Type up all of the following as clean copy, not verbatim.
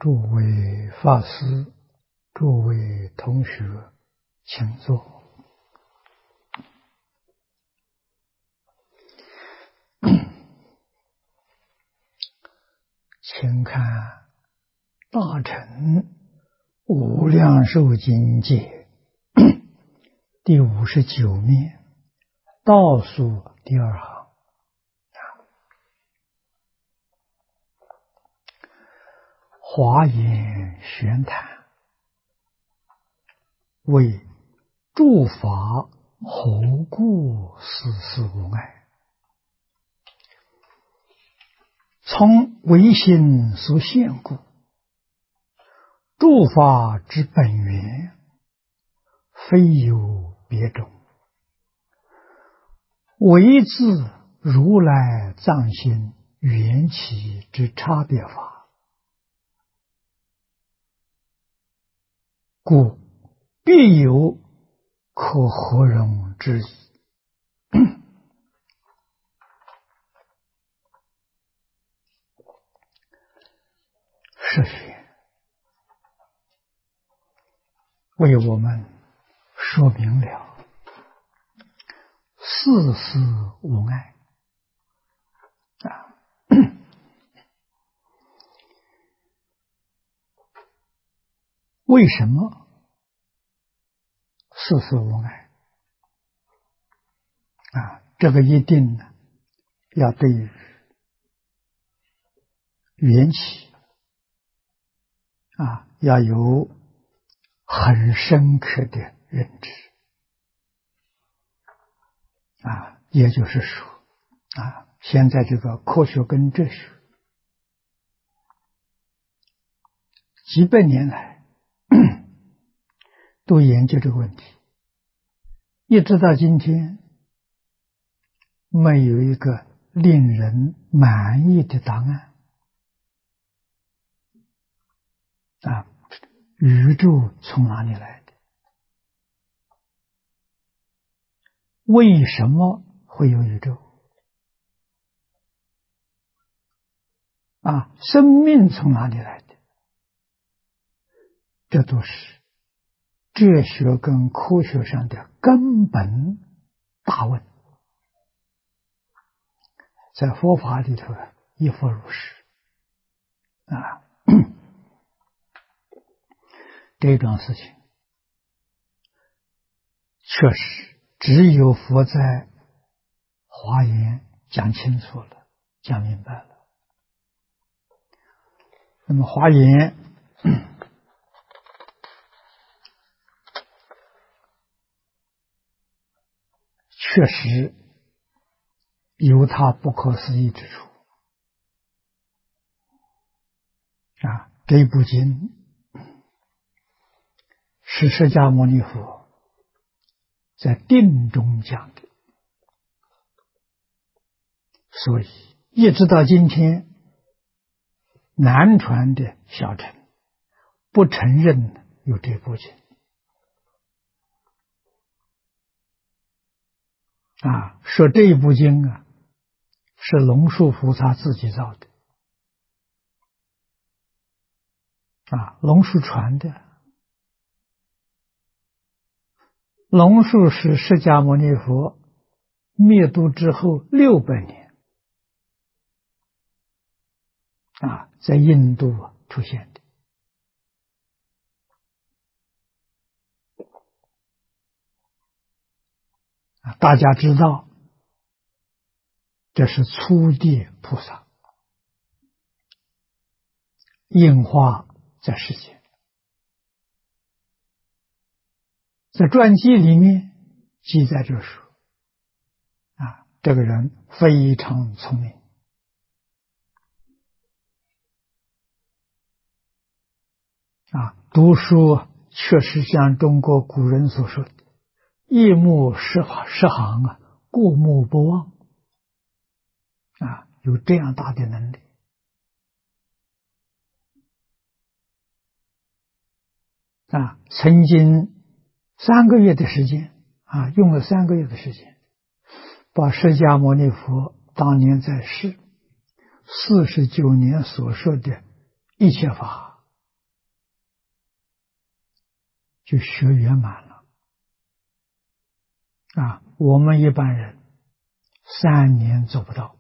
诸位法师，诸位同学，请坐。请看大乘无量寿经解第59面倒数第2行。华严玄谈为诸法何故事事无碍，从唯心所现故，诸法之本源非有别种，唯自如来藏心缘起之差别法，故必有可合容之意。是学为我们说明了事事无碍为什么事事无碍这个一定要对于缘起要有很深刻的认知也就是说现在这个科学跟哲学几百年来都研究这个问题，一直到今天没有一个令人满意的答案宇宙从哪里来的？为什么会有宇宙？生命从哪里来的？这都是哲学跟科学上的根本大问，在佛法里头亦复如是这桩事情确实只有佛在华严讲清楚了，讲明白了。那么华严确实有它不可思议之处这部经是释迦牟尼佛在定中讲的，所以一直到今天南传的小乘不承认有这部经说这一部经是龙树菩萨自己造的龙树传的。龙树是释迦牟尼佛灭度之后600年在印度出现的大家知道这是初地菩萨应化在世间，在传记里面记载着说这个人非常聪明读书确实像中国古人所说的一目十行过目不忘有这样大的能力曾经3个月的时间用了3个月的时间把释迦牟尼佛当年在世49年所说的一切法就学圆满了。我们一般人3年做不到，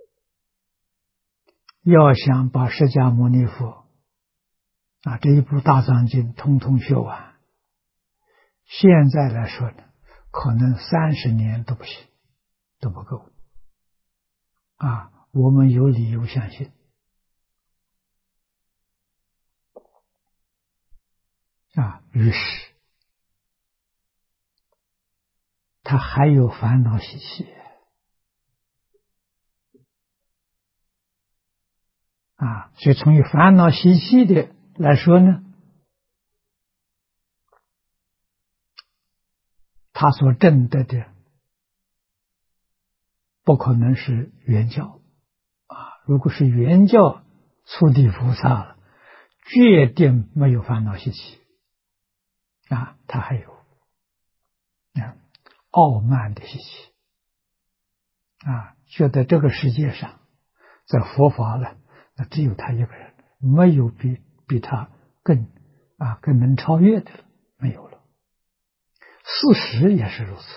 要想把释迦牟尼佛这一部大藏经通通学完，现在来说呢，可能30年都不行，都不够。我们有理由相信。于是他还有烦恼习气所以从于烦恼习气的来说呢，他所证得的不可能是原教如果是原教初地菩萨了，决定没有烦恼习气他还有傲慢的习气觉得这个世界上在佛法了，那只有他一个人，没有比他更能超越的了，没有了。事实也是如此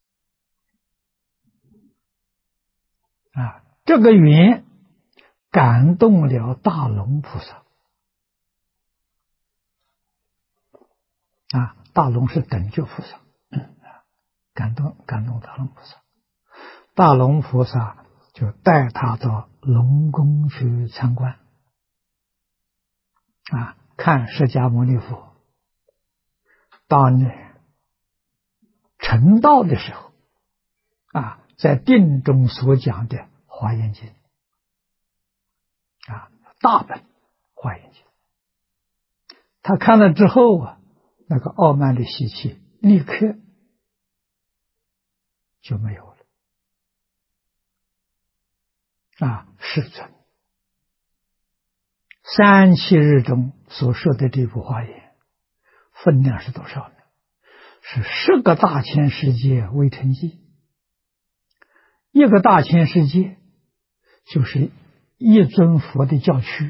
这个缘感动了大龙菩萨大龙是等觉菩萨感动大龙菩萨，大龙菩萨就带他到龙宫去参观看释迦牟尼佛当年成道的时候在定中所讲的华严经大本华严经，他看了之后那个傲慢的习气立刻就没有了世尊37日中所说的这部华严分量是多少呢？是10个大千世界为成绩，一个大千世界就是一尊佛的教区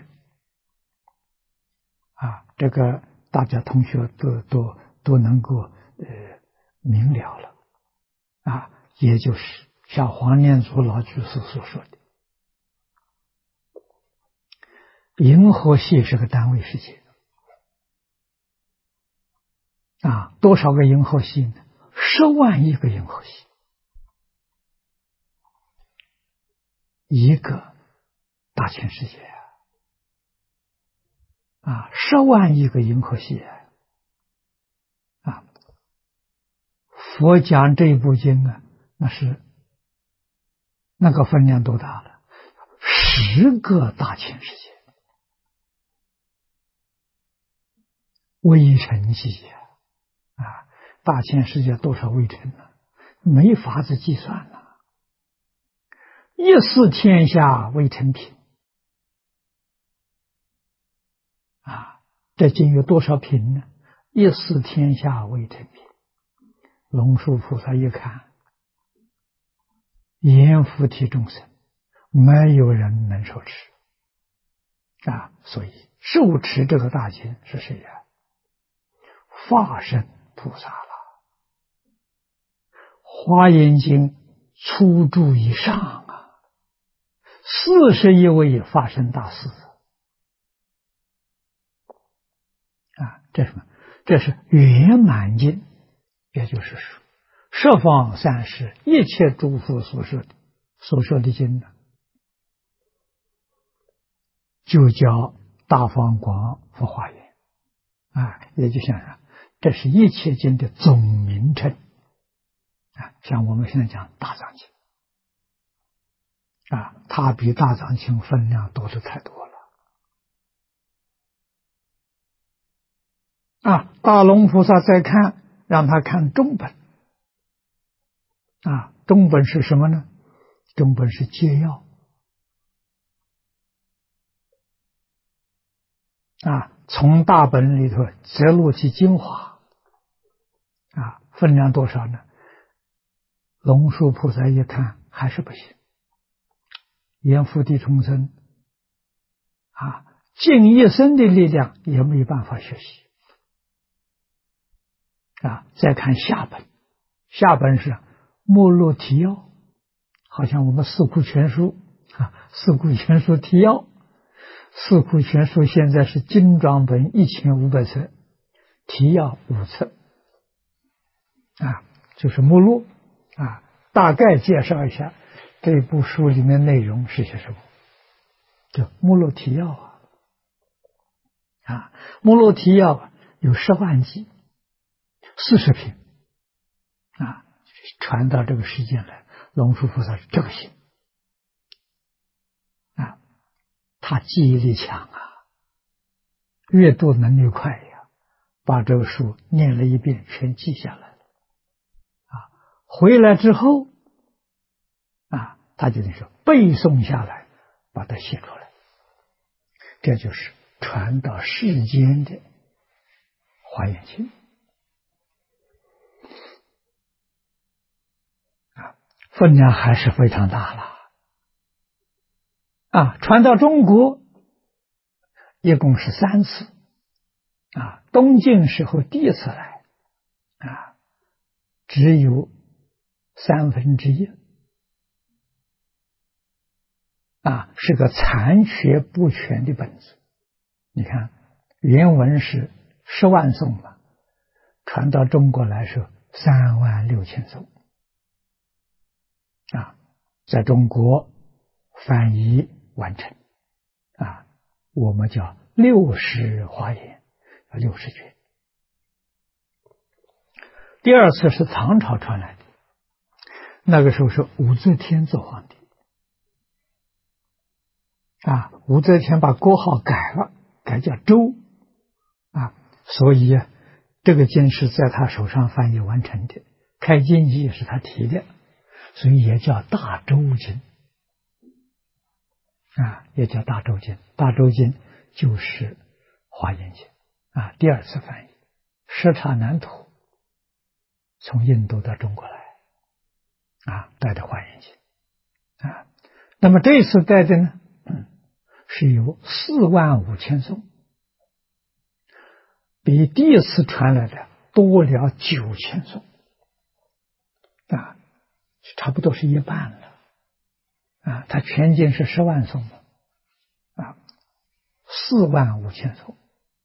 这个大家同学都能够明了了也就是像黄念祖老居士所说的，银河系是个单位世界多少个银河系呢？10万亿个银河系，一个大千世界10万亿个银河系佛讲这部经那是那个分量多大了？10个大千世界微尘计大千世界多少微尘呢？没法子计算一视天下微尘品这经有多少品呢？一视天下微尘品。龙树菩萨一看，阎浮提众生没有人能受持所以受持这个大经是谁法身菩萨了。华严经初住以上41位法身大士这是什么？这是圆满经，也就是说十方三世一切诸佛所说的经就叫大方广佛华严也就想想这是一切经的总名称像我们现在讲大藏经它比大藏经分量多的太多了大龙菩萨再看，让他看中本中本是什么呢？中本是戒要从大本里头摘录其精华分量多少呢？龙树菩萨一看还是不行，阎浮提众生尽一生的力量也没办法学习再看下本，下本是目录提要，好像我们四库全书四库全书提要，四库全书现在是精装本1500册，提要5册就是目录大概介绍一下这部书里面内容是些什么，就目录提要目录提要有10万集，40品传到这个世间来，龙树菩萨是这个心他记忆力强阅读能力快把这个书念了一遍全记下来了回来之后他就说背诵下来，把它写出来，这就是传到世间的华严经分量还是非常大了传到中国一共是3次东晋时候第一次来只有1/3是个残缺不全的本子。你看原文是10万颂嘛，传到中国来说36000颂在中国翻译完成我们叫60华严，60卷。第二次是唐朝传来的，那个时候是武则天做皇帝武则天把国号改了，改叫周所以这个经是在他手上翻译完成的，开经记也是他提的，所以也叫大周经也叫大周经。大周经就是华严经第二次翻译，什刹南土从印度到中国来带的华严经那么这次带的呢是有45000颂，比第一次传来的多了9000颂差不多是一半了它全经是10万颂45000颂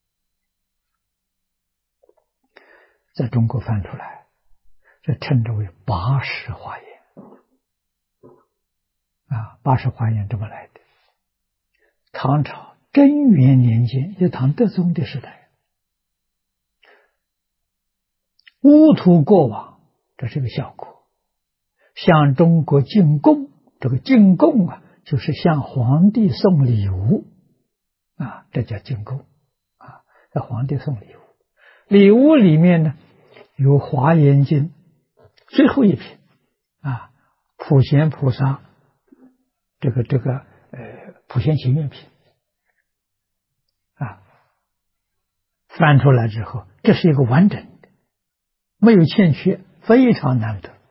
在中国翻出来，这称之为80华严80华严这么来的。唐朝贞元年间，一唐德宗的时代，乌土国王，这是个效果，向中国进贡，这个进贡就是向皇帝送礼物这叫进贡向皇帝送礼物。礼物里面呢有华严经最后一品普贤菩萨普贤行愿品翻出来之后，这是一个完整的，没有欠缺，非常难得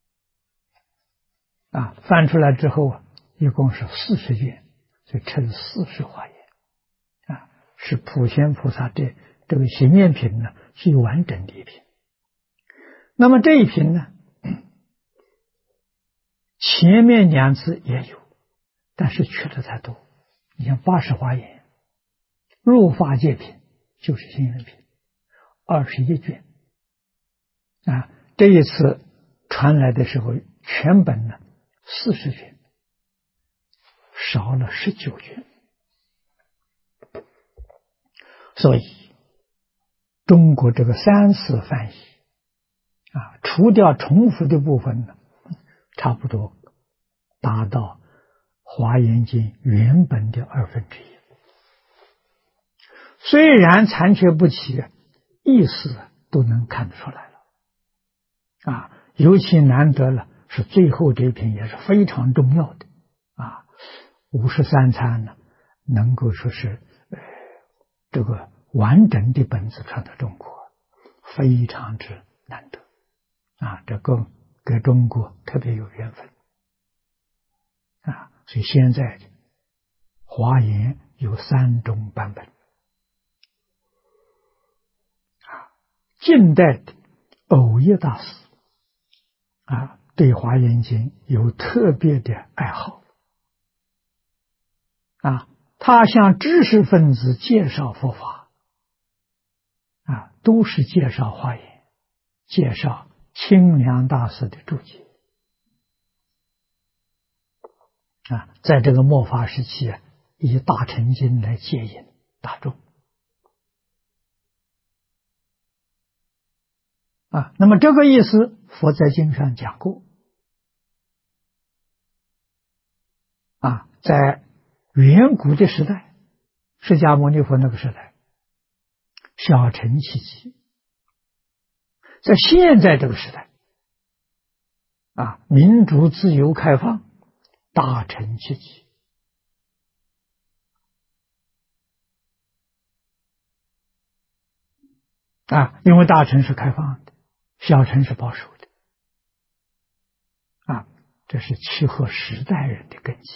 翻出来之后一共是40卷，所以称40华严是普贤菩萨这个行愿品呢最完整的一品。那么这一品呢前面2次也有，但是缺的太多。你像80华严入法界品就是行愿品21卷这一次传来的时候全本呢40卷，少了19卷，所以中国这个3次翻译除掉重复的部分呢，差不多达到华严经原本的1/2。虽然残缺不齐，意思都能看得出来了尤其难得了是最后这一品也是非常重要的53参呢能够说是这个完整的本子传到中国，非常之难得这个跟中国特别有缘分所以现在华严有3种版本近代的偶一大师对华严经有特别的爱好他向知识分子介绍佛法都是介绍华严，介绍清凉大师的注解在这个末法时期以大乘经来接引大众那么这个意思佛在经上讲过在远古的时代，释迦牟尼佛那个时代小乘契机，在现在这个时代民主自由开放大乘契机因为大乘是开放的，小乘是保守的这是契合时代人的根基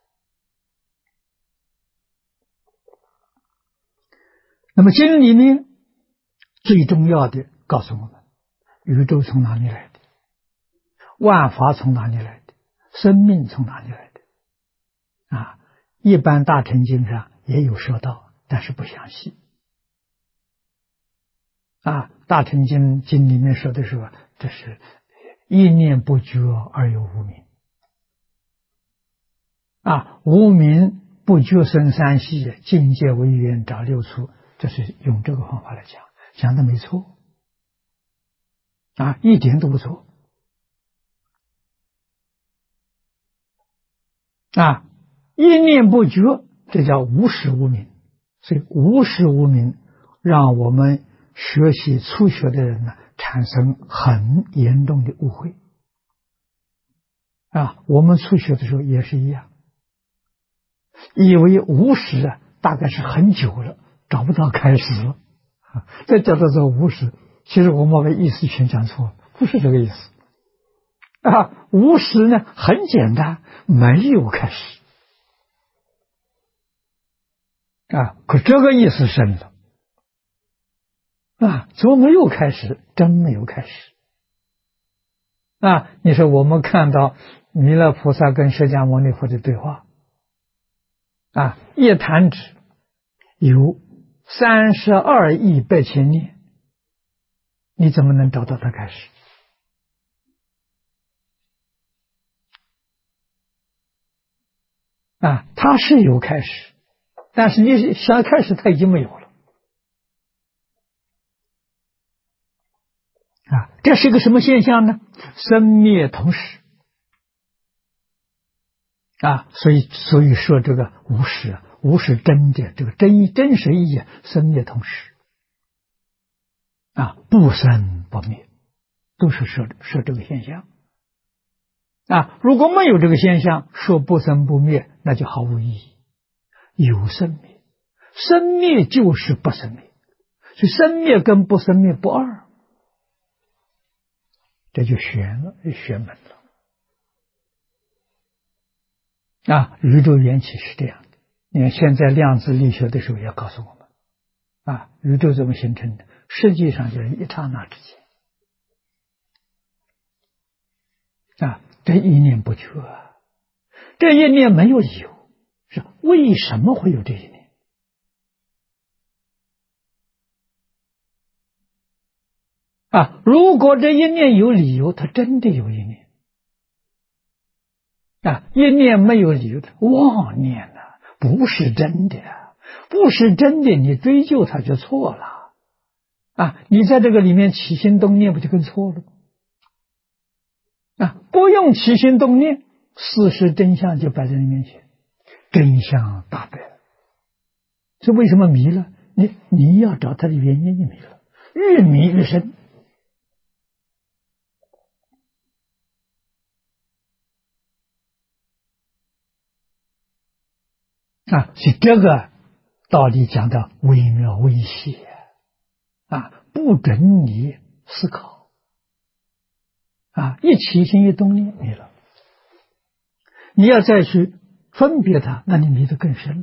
那么经里面最重要的告诉我们，宇宙从哪里来的，万法从哪里来的，生命从哪里来的一般大乘经上也有说到，但是不详细大乘经里面说的是这是一念不觉而有无明无明不觉生三系，境界为缘长六处，这是用这个方法来讲，讲的没错一点都不错一念不觉，这叫无始无明，所以无始无明让我们学习初学的人产生很严重的误会我们初学的时候也是一样，以为无始大概是很久了，找不到开始了这叫做无始，其实我们把意思全讲错了，不是这个意思无始呢很简单，没有开始可这个意思深了怎么没有开始？真没有开始你说我们看到弥勒菩萨跟释迦牟尼佛的对话一弹指有32亿8千年，你怎么能找到它开始它是有开始，但是你想开始它已经没有了这是个什么现象呢？生灭同时所以说这个无始无始真的这个真实意义生灭同时不生不灭，都是说这个现象如果没有这个现象，说不生不灭那就毫无意义。有生灭，生灭就是不生灭，所以生灭跟不生灭不二，这就玄门了宇宙缘起是这样的。你看现在量子力学的时候也告诉我们宇宙怎么形成的，实际上就是一刹那之间这一念不觉这一念没有理由，是为什么会有这一念如果这一念有理由，它真的有一念一念没有理由的妄念不是真的不是真的，你追究它就错了你在这个里面起心动念不就更错了不用起心动念，事实真相就摆在你面前，真相大白了。这为什么迷了？你要找它的原因，你迷了，越迷越深所以这个道理讲的微妙微细不准你思考一起心一动念迷了，你要再去分别它，那你迷得更深了。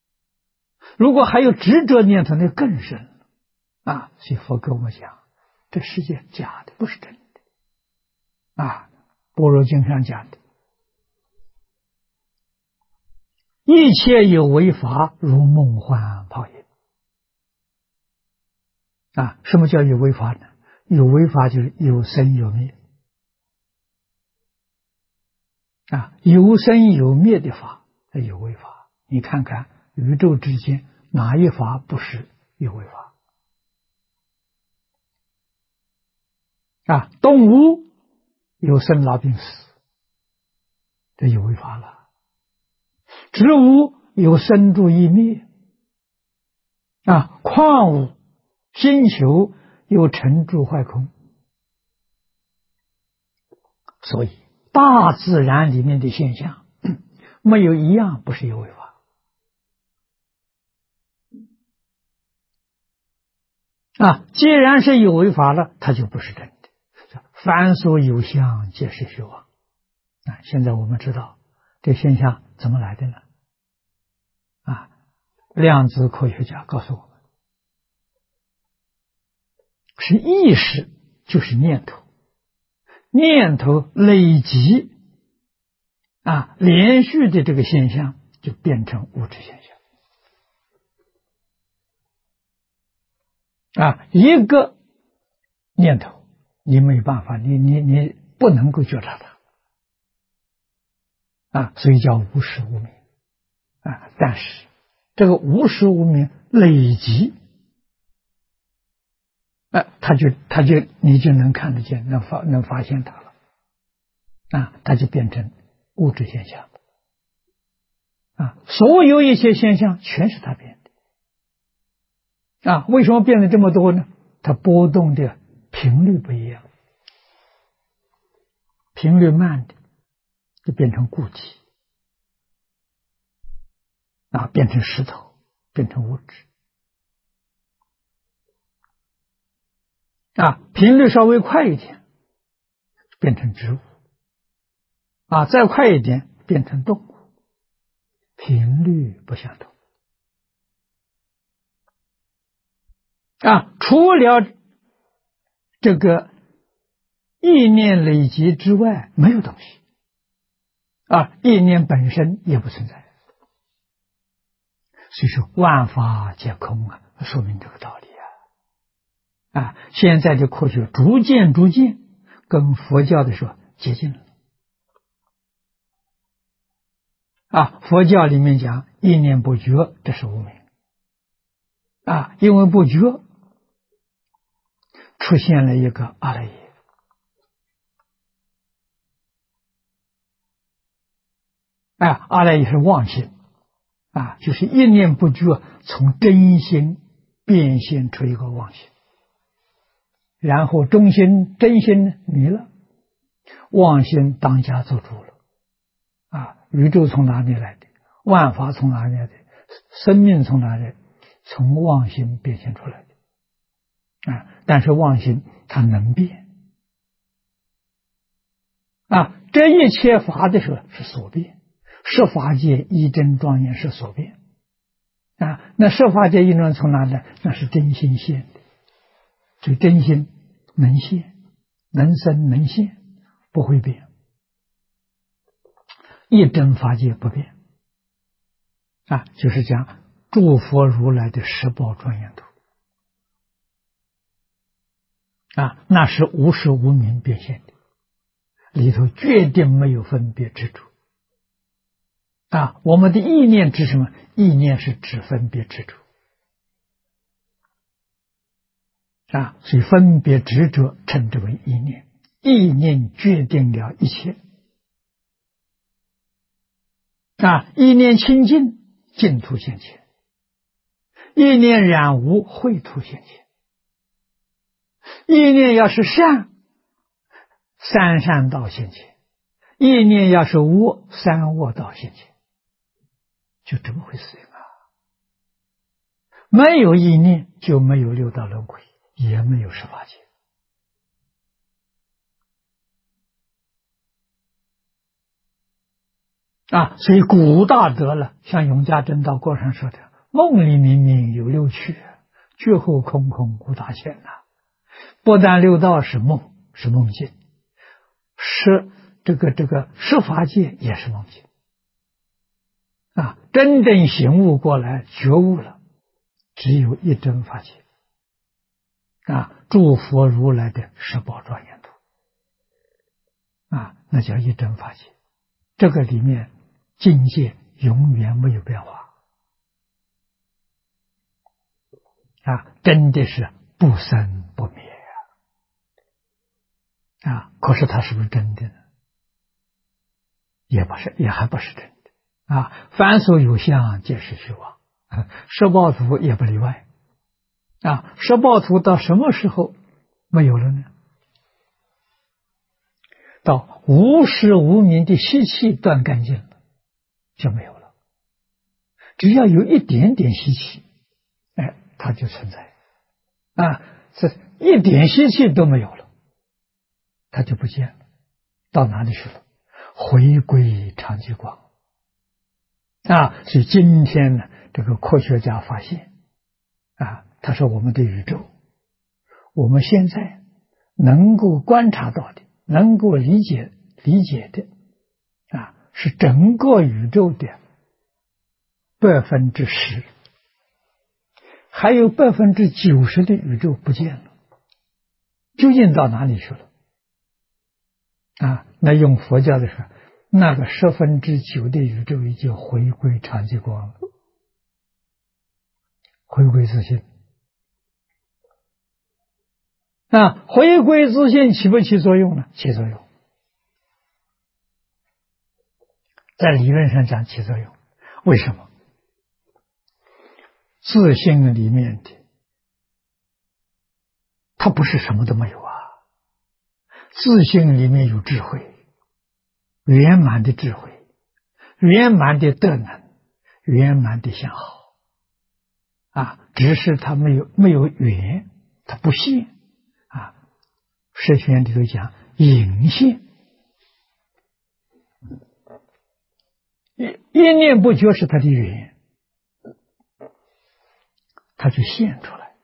如果还有执着念头，那更深了所以佛跟我讲， 这世界假的，不是真的啊！般若经上讲的，一切有为法，如梦幻泡影啊！什么叫有为法呢？有为法就是有生有灭啊！有生有灭的法，这有为法。你看看宇宙之间哪一法不是有为法啊？动物有生老病死，这有为法了。植物有生住异灭啊，矿物、星球有成住坏空，所以大自然里面的现象没有一样不是有为法啊。既然是有为法了，它就不是真的。凡所有相，皆是虚妄啊。现在我们知道这现象怎么来的呢？啊，量子科学家告诉我们，是意识，就是念头，念头累积啊，连续的这个现象就变成物质现象啊。一个念头你没办法，你不能够觉察它啊，所以叫无始无明啊。但是这个无始无明累积他就你就能看得见，能发现它了啊，它就变成物质现象啊。所有一切现象全是它变的啊。为什么变得这么多呢？它波动的频率不一样，频率慢的就变成固体啊，变成石头，变成物质啊。频率稍微快一点变成植物啊，再快一点变成动物，频率不相同啊。除了这个意念累积之外，没有东西啊，意念本身也不存在。所以说万法皆空啊，说明这个道理啊。现在的科学逐渐跟佛教的说接近了啊。佛教里面讲一念不觉，这是无明啊，因为不觉出现了一个阿赖耶啊，阿赖耶是妄心啊，就是一念不觉从真心变现出一个妄心，然后真心迷了，妄心当家做主了啊。宇宙从哪里来的？万法从哪里来的？生命从哪里来的？从妄心变现出来的啊。但是妄心它能变啊，这一切法的时候是所变，十法界一真庄严是所变啊。那十法界一真从哪里来？那是真心现的，这真心能现，能生能现，不会变，一真法界不变啊。就是讲诸佛如来的十宝庄严图啊，那是无始无明变现的，里头决定没有分别执着啊。我们的意念指什么？意念是指分别执着啊，所以分别执着称之为意念，意念决定了一切啊。意念清净，净土现前；意念染污，秽土现前。意念要是善，三善道现前；意念要是恶，三恶道现前。就这么回事啊！没有意念，就没有六道轮回，也没有十法界啊。所以古大德了，像永嘉真道过上说的：“梦里明明有六趣，觉后空空无大千呐。 不但六道是梦，是梦境，十法界也是梦境。真正醒悟过来，觉悟了，只有一真法界。诸佛如来的十宝庄严图，那叫一真法界。这个里面境界永远没有变化，真的是不生不灭可是它是不是真的呢？也不是，也还不是真的凡所有相，皆是虚妄。十报图也不例外十报图到什么时候没有了呢？到无始无明的习气断干净了，就没有了。只要有一点点习气，它就存在这一点习气都没有了，它就不见了，到哪里去了？回归常寂光所以今天呢，这个科学家发现他说我们的宇宙，我们现在能够观察到的，能够理解的是整个宇宙的10%，还有90%的宇宙不见了，究竟到哪里去了？那用佛教的说，那个9%的宇宙已经回归常寂光了，回归自性。回归自性起不起作用呢？起作用，在理论上讲起作用。为什么？自性里面的它不是什么都没有自性里面有智慧，圆满的智慧，圆满的德能，圆满的相好只是它没有缘，它不现释学里头讲隐现，一念不觉是它的缘，它就现出来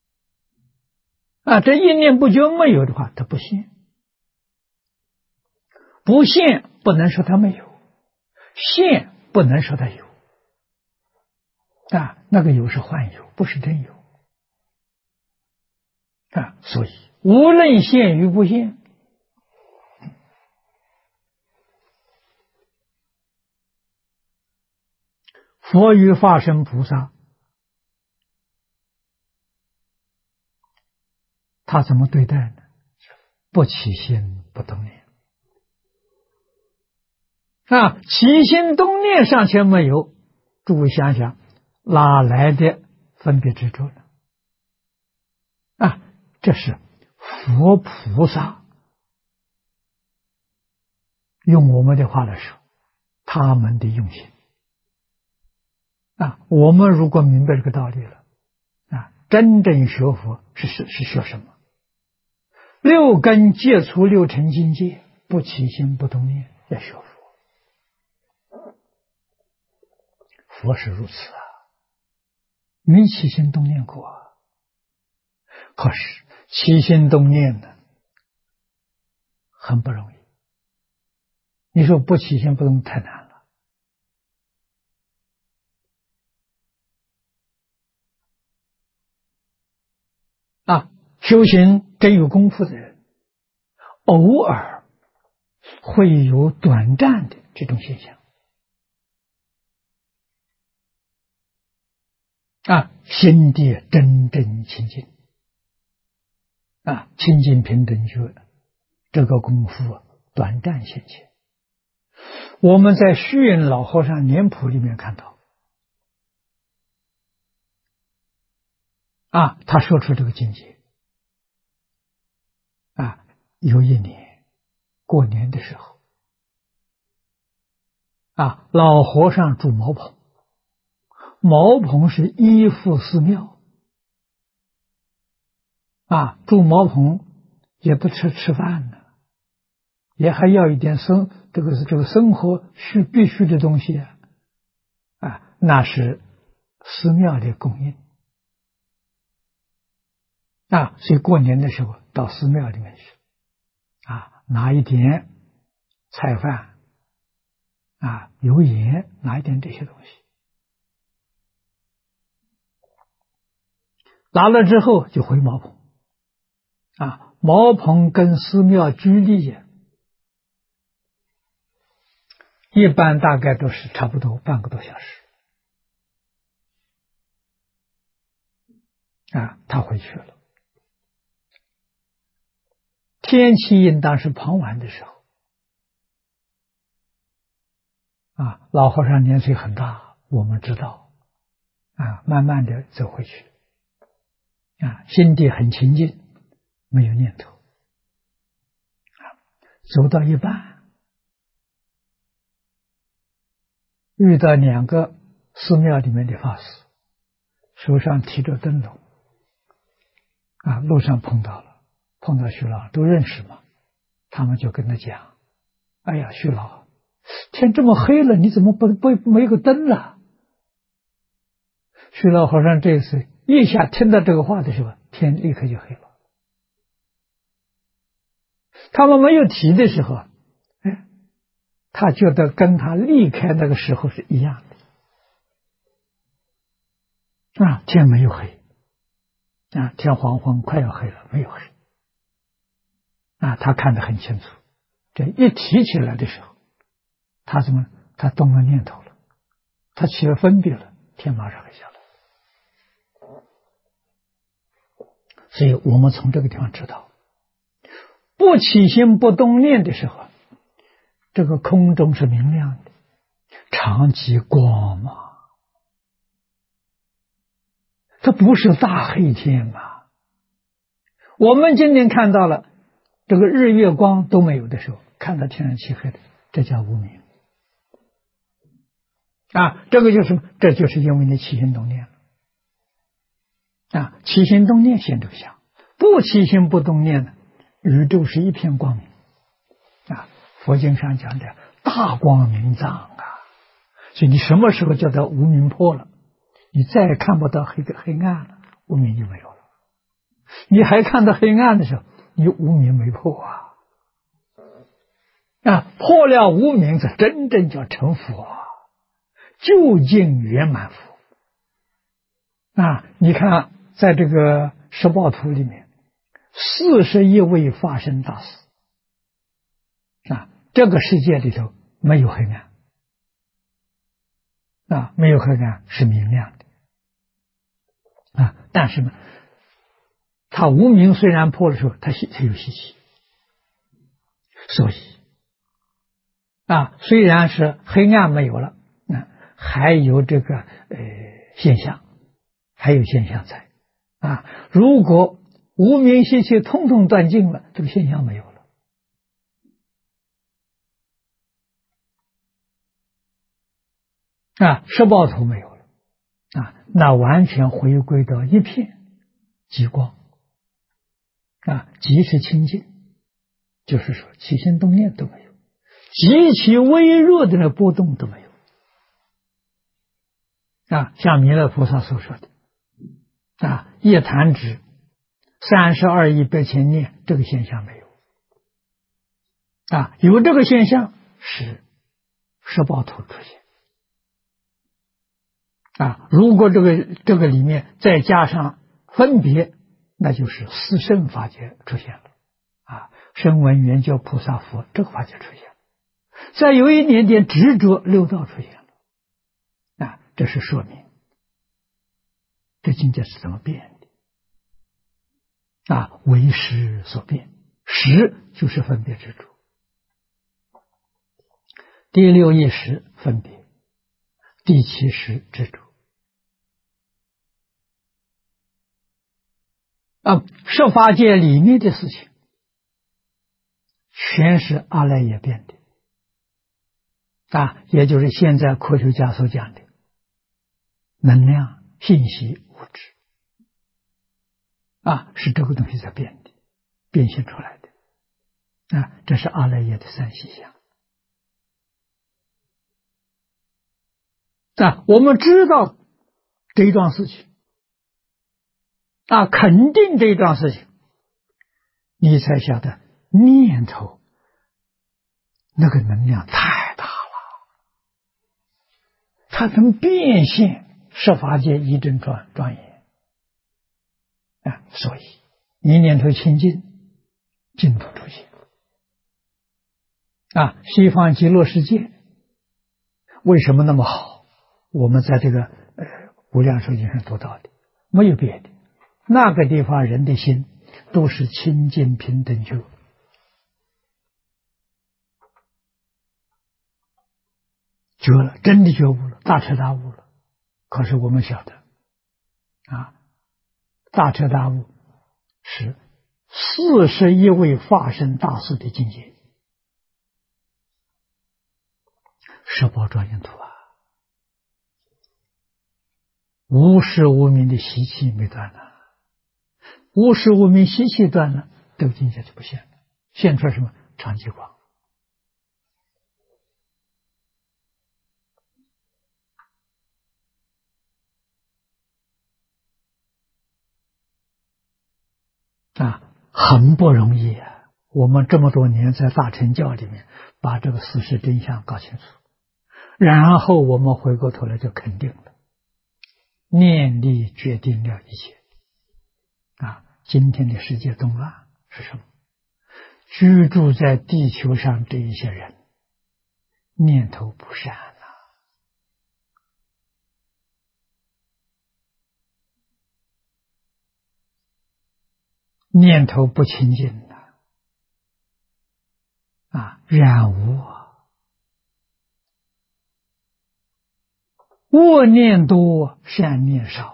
这一念不觉没有的话，它不现。不现不能说它没有，现不能说它有那个有是幻有，不是真有所以无论现与不现，佛与化身菩萨他怎么对待呢？不起心不动念起心动念尚且没有，诸位想想哪来的分别执着呢？这是佛菩萨，用我们的话来说，他们的用心我们如果明白这个道理了真正学佛是学什么？六根接触六尘境界，不起心不动念，要学佛。佛是如此没起心动念过可是起心动念呢，很不容易。你说不起心不动太难了修行真有功夫的人，偶尔会有短暂的这种现象心地真正清净清净平等觉，这个功夫短暂现前。我们在虚云老和尚年谱里面看到他说出这个境界有一年过年的时候老和尚住茅棚，茅棚是依附寺庙住茅棚也不吃饭呢，也还要一点这个生活必须的东西那是寺庙的供应所以过年的时候到寺庙里面去，拿一点菜饭，油盐，拿一点这些东西，拿了之后就回茅棚，茅棚跟寺庙距离一般大概都是差不多半个多小时，他回去了。天气应当是傍晚的时候，老和尚年岁很大，我们知道，慢慢的走回去，心地很清净，没有念头，走到一半，遇到2个寺庙里面的法师，手上提着灯笼，路上碰到徐老都认识嘛，他们就跟他讲：“哎呀，徐老，天这么黑了，你怎么没有个灯了？”徐老和尚这次一下听到这个话的时候，天立刻就黑了。他们没有提的时候，他觉得跟他离开那个时候是一样的。天没有黑，天黄昏快要黑了，没有黑。他看得很清楚，这一提起来的时候，他动了念头了，他起了分别了，天马上黑下来。所以我们从这个地方知道，不起心不动念的时候，这个空中是明亮的，常即光嘛，这不是大黑天嘛。我们今天看到了这个日月光都没有的时候，看到天上漆黑的，这叫无明。这就是因为你起心动念了。起心动念现这个相，不起心不动念呢，宇宙是一片光明。佛经上讲的大光明藏所以你什么时候叫它无明破了，你再也看不到黑暗了，无明就没有了。你还看到黑暗的时候，你无明没破破了无明，这真正叫成佛究竟圆满佛。你看在这个十报图里面，41位法身大士，这个世界里头没有黑暗，没有黑暗是明亮的，但是呢，他无明虽然破的时候，他有习气，所以虽然是黑暗没有了，还有这个现象，还有现象在如果无明习气统统断尽了，这个现象没有了。十报图没有了那完全回归到一片极光极是清净，就是说起心动念都没有，极其微弱的那波动都没有像弥勒菩萨所说的一弹指32亿百千念，这个现象没有有这个现象是十报图出现如果这个里面再加上分别，那就是四圣法界出现了声闻缘觉菩萨佛这个法界出现了，再有一点点执着，六道出现了这是说明这境界是怎么变的为识所变，识就是分别执着，第六意识分别，第七识执着十法界里面的事情全是阿赖耶变的也就是现在科学家所讲的能量、信息、物质是这个东西在变的，变现出来的这是阿赖耶的三细相我们知道这一桩事情， 肯定这一桩事情，你才晓得念头那个能量太大了，它能变现十法界一真庄严所以你念头清净，净土出现西方极乐世界为什么那么好？我们在这个无量寿经上读到的，没有别的，那个地方人的心都是清净平等觉，觉了，真的觉悟了，大彻大悟了。可是我们晓得大彻大悟是41位化身大士的境界，十宝庄严土无始无明的习气没断了，无始无明习气断了，这个境界就不现了，现出来什么？常寂光。很不容易我们这么多年在大乘教里面把这个事实真相搞清楚，然后我们回过头来就肯定了，念力决定了一切今天的世界动乱是什么？居住在地球上这一些人念头不善念头不清净染污恶念多，善念少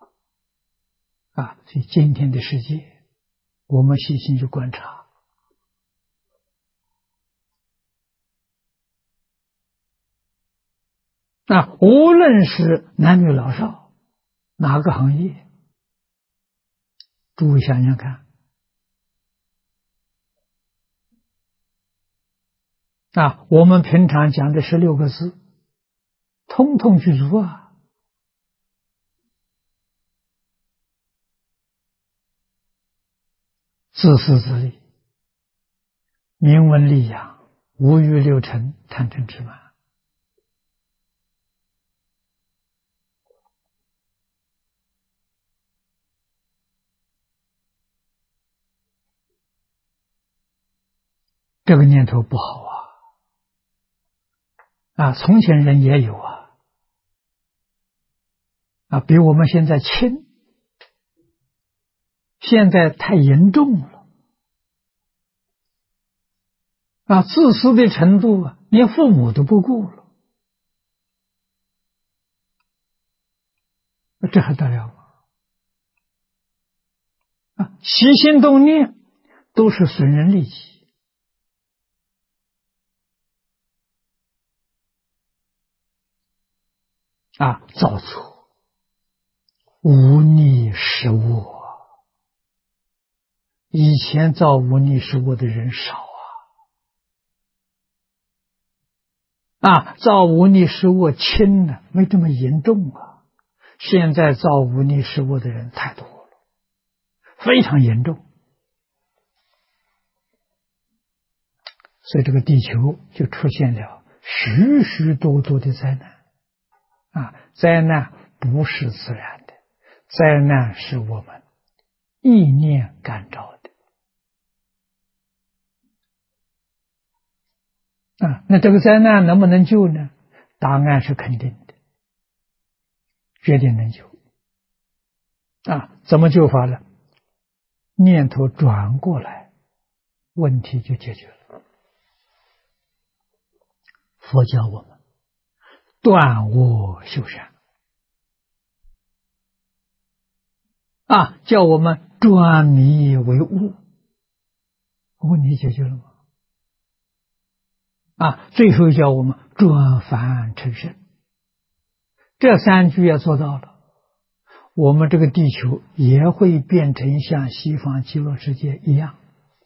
所以今天的世界我们细心去观察无论是男女老少哪个行业，诸位想想看我们平常讲的16个字通通具足自私自利，名闻利养，无欲六尘，贪嗔痴慢。这个念头不好从前人也有比我们现在轻，现在太严重了自私的程度连父母都不顾了，这还得了起心动念都是损人利己造作无逆失恶，以前造无逆失恶的人少造无逆失恶轻了，没这么严重现在造无逆失恶的人太多了，非常严重，所以这个地球就出现了许许多多的灾难灾难不是自然的，灾难是我们意念感召的那这个灾难能不能救呢？答案是肯定的，绝对能救怎么救法呢？念头转过来，问题就解决了。佛教我们断恶修善叫我们转迷为悟，问题解决了吗？最后叫我们转凡成圣，这3句要做到了，我们这个地球也会变成像西方极乐世界一样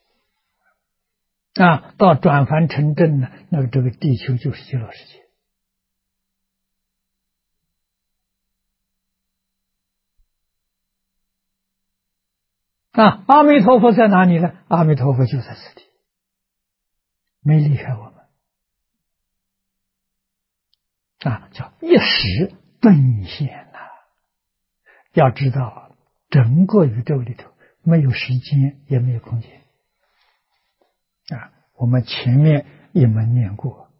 到转凡成正呢，那这个地球就是极乐世界阿弥陀佛在哪里呢？阿弥陀佛就在此地，没离开我们。叫一时顿现呐！要知道，整个宇宙里头没有时间，也没有空间。我们前面一门念过，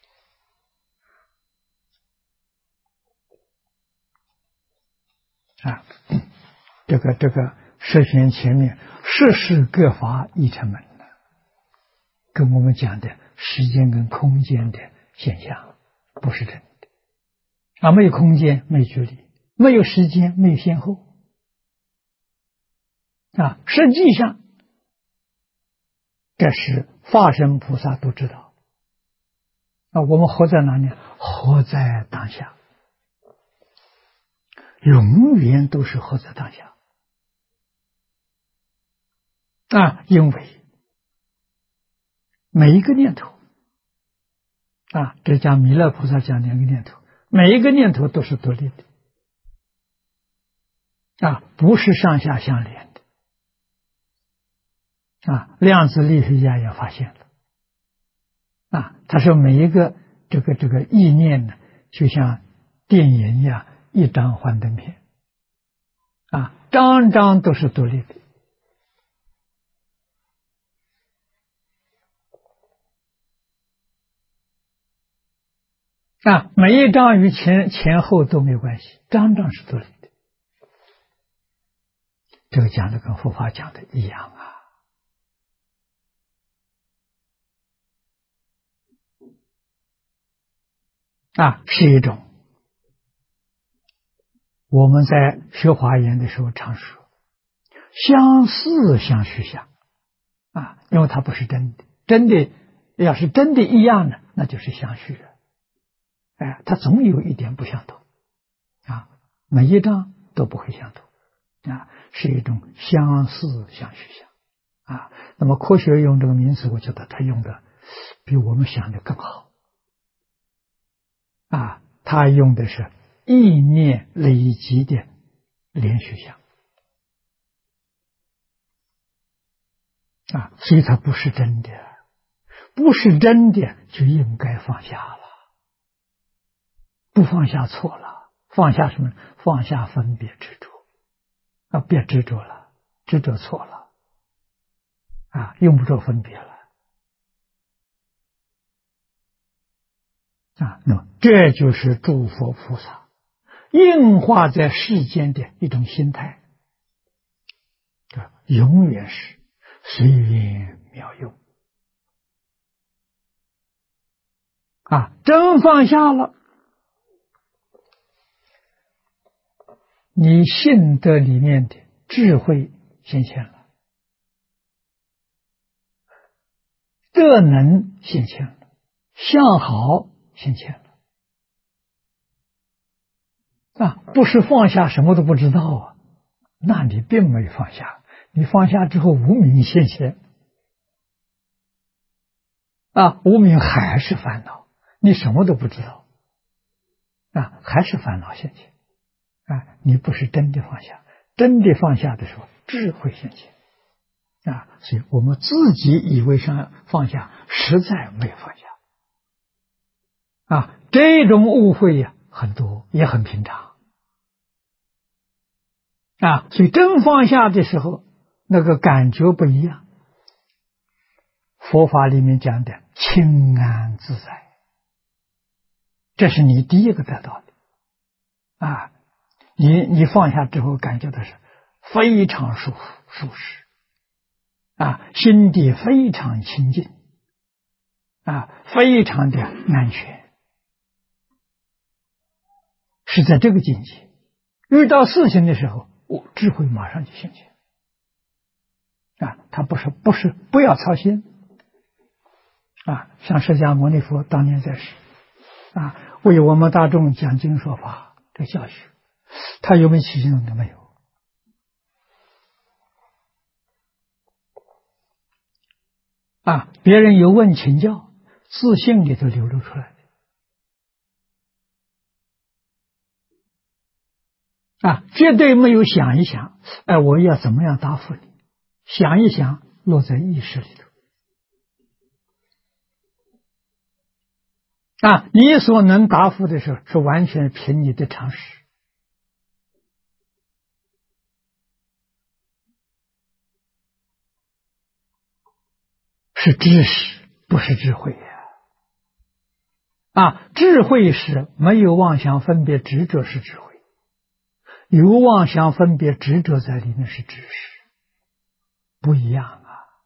这个涉嫌前面世事各法一成门呢，跟我们讲的时间跟空间的现象不是真的。没有空间，没有距离，没有时间，没有先后。实际上，这是法身菩萨都知道。我们活在哪里？活在当下，永远都是活在当下。因为每一个念头，这讲弥勒菩萨讲两个念头，每一个念头都是独立的，不是上下相连的。量子力学家也发现了，他说每一个这个意念呢，就像电影一样，一张幻灯片，张张都是独立的。每一张与前后都没有关系，张张是独立的。这个讲的跟佛法讲的一样是一种我们在学华严的时候常说相似相续相因为它不是真的，真的要是真的一样呢，那就是相续了。它总有一点不相同每一张都不会相同是一种相似相续相那么科学用这个名词，我觉得他用的比我们想的更好他用的是意念累积的连续相所以它不是真的，不是真的就应该放下了，不放下错了，放下什么？放下分别执着别执着了，执着错了用不着分别了那么这就是诸佛菩萨应化在世间的一种心态，永远是随缘妙用真放下了，你性德里面的智慧显现了，德能显现了，相好显现了不是放下什么都不知道那你并没有放下，你放下之后无明现前无明还是烦恼，你什么都不知道还是烦恼现前你不是真的放下，真的放下的时候智慧现前所以我们自己以为上放下，实在没有放下这种误会很多，也很平常所以真放下的时候，那个感觉不一样。佛法里面讲的清安自在，这是你第一个得到的你放下之后感觉的是非常舒服舒适心地非常清净非常的安全，是在这个境界。遇到事情的时候智慧马上就现前他不是不要操心像释迦牟尼佛当年在世为我们大众讲经说法这教学，他有没有起心动念？没有别人有问请教，自信里头流露出来的绝对没有想一想我要怎么样答复你想一想，落在意识里头。你所能答复的时候，是完全凭你的常识，是知识，不是智慧智慧是没有妄想分别执着是智慧，有妄想分别执着在里面是知识，不一样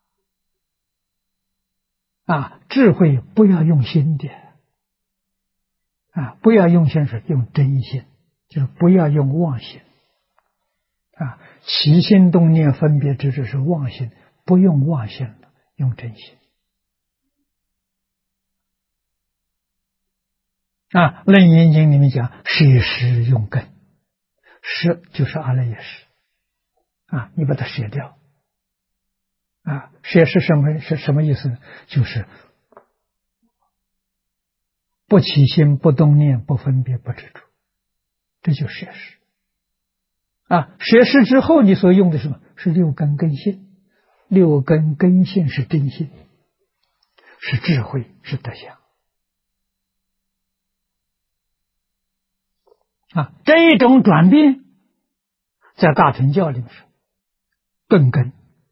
智慧不要用心的不要用心是用真心，就是不要用妄心起心动念分别执着是妄心，不用妄心了，用真心楞严经里面讲舍识用根，舍就是阿赖耶识你把它舍掉舍是什么意思呢？就是不起心不动念不分别不执着，这就舍识舍识之后你所用的什么？是六根根性，六根根性是真心，是智慧，是德相这一种转变在大乘教里面是顿根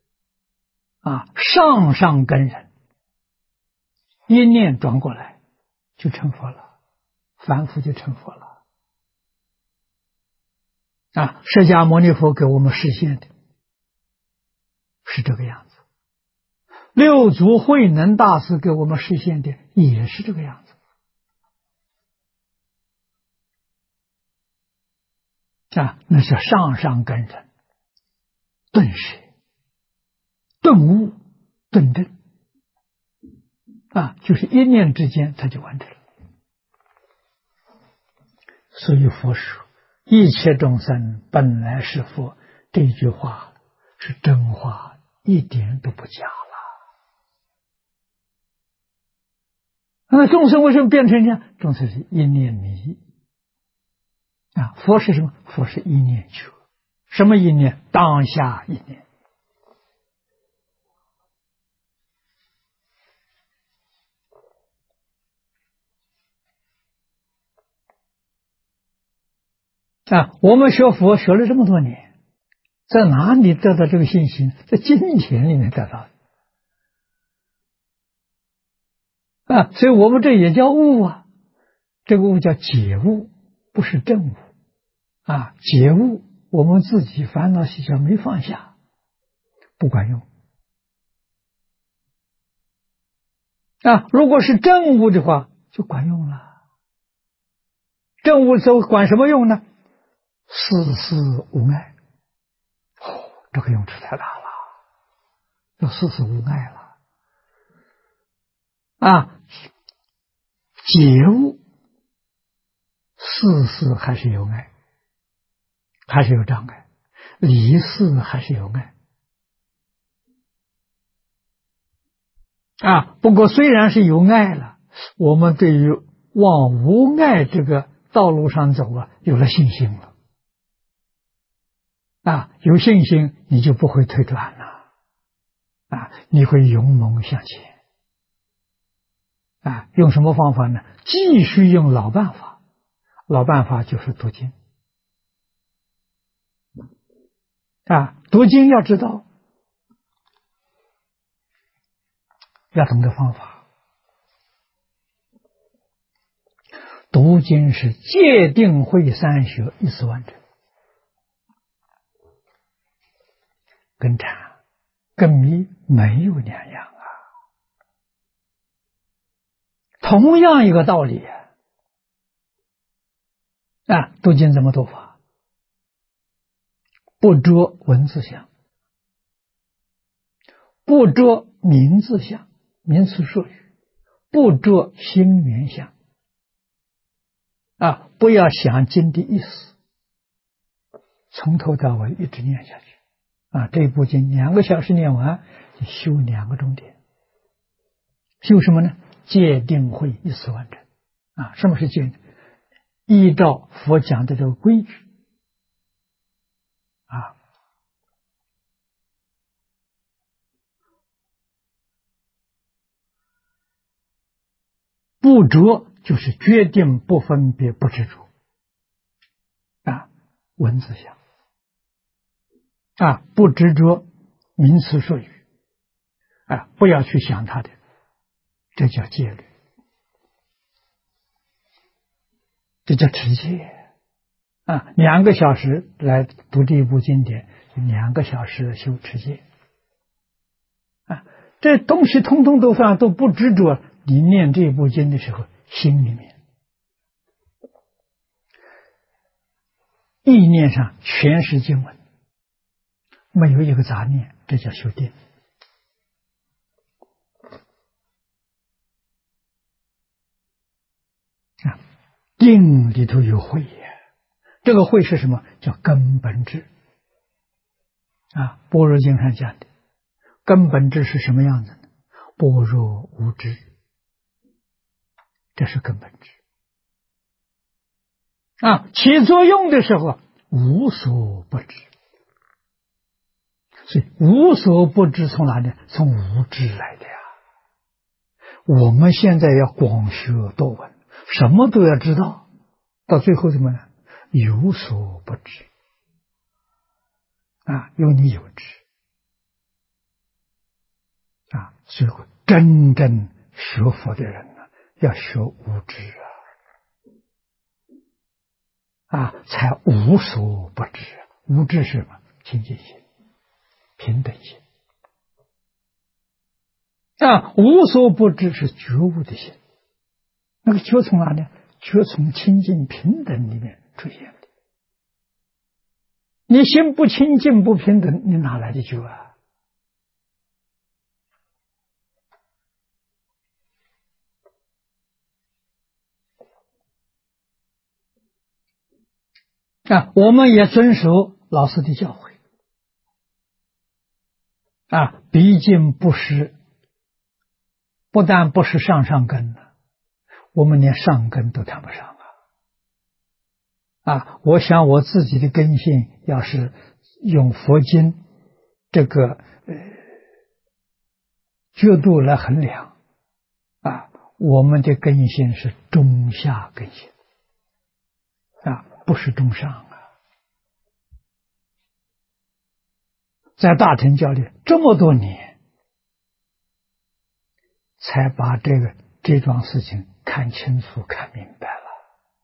上上根人，一念转过来就成佛了，凡夫就成佛了释迦牟尼佛给我们实现的是这个样子，六祖慧能大师给我们实现的也是这个样子那是上上根人，顿识、顿悟、顿证就是一念之间他就完成了。所以佛说一切众生本来是佛，这句话是真话，一点都不假了。那众生为什么变成这样？众生是一念迷佛是什么？佛是一念觉。什么一念？当下一念我们学佛学了这么多年，在哪里得到这个信心？在经典里面得到的所以我们这也叫悟这个悟叫解悟，不是正悟解悟我们自己烦恼习气没放下，不管用如果是正悟的话就管用了。正悟之后管什么用呢？事事无碍这个用处太大了，要事事无碍了解悟事事还是有碍，还是有障碍，离事还是有碍不过虽然是有碍了，我们对于往无碍这个道路上走有了信心了有信心你就不会退转了你会勇猛向前用什么方法呢？继续用老办法，老办法就是读经读经要知道，要懂得方法。读经是戒定慧三学一次完成，跟禅跟迷没有两样同样一个道理读经怎么读法？不着文字相，不着名字相，名词术语，不着心缘相不要想经的意思，从头到尾一直念下去这部经2个小时念完，就修2个重点。修什么呢？戒定慧一次完成什么是戒？依照佛讲的这个规矩， 不着就是决定不分别不执着啊，文字相啊，不执着名词术语啊，不要去想它的，这叫戒律，这叫持戒啊。2个小时来读这一部经典，2个小时的修持戒啊，这东西通通都不执着。你念这部经的时候，心里面意念上全是经文，没有一个杂念，这叫修定啊。定里头有慧呀，这个慧是什么？叫根本智啊。般若经上讲的根本智是什么样子呢？般若无知，这是根本智啊。起作用的时候无所不知，所以无所不知从哪里？从无知来的呀。我们现在要广学多闻，什么都要知道，到最后怎么呢？有所不知啊，有你有知啊。所以真正学佛的人呢，要学无知啊，才无所不知。无知是什么？清净心、平等心啊。无所不知是觉悟的心，那个觉从哪里？觉从清净平等里面出现的。你心不清净不平等，你哪来的觉啊？啊，我们也遵守老师的教诲啊，毕竟不是，不但不是上根了，我们连上根都谈不上啊！我想我自己的根性，要是用佛经这个角度来衡量啊，我们的根性是中下根性啊，不是中上啊。在大乘教里这么多年，才把这桩事情看清楚、看明白了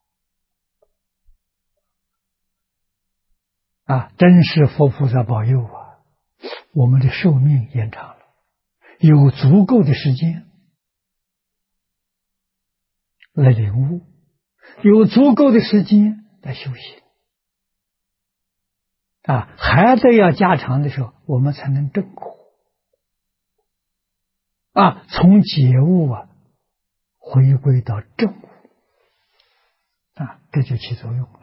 啊！真是佛菩萨保佑啊！我们的寿命延长了，有足够的时间来领悟，有足够的时间来修行啊！还得要加长的时候，我们才能证果啊！从解悟回归到正悟啊，这就起作用了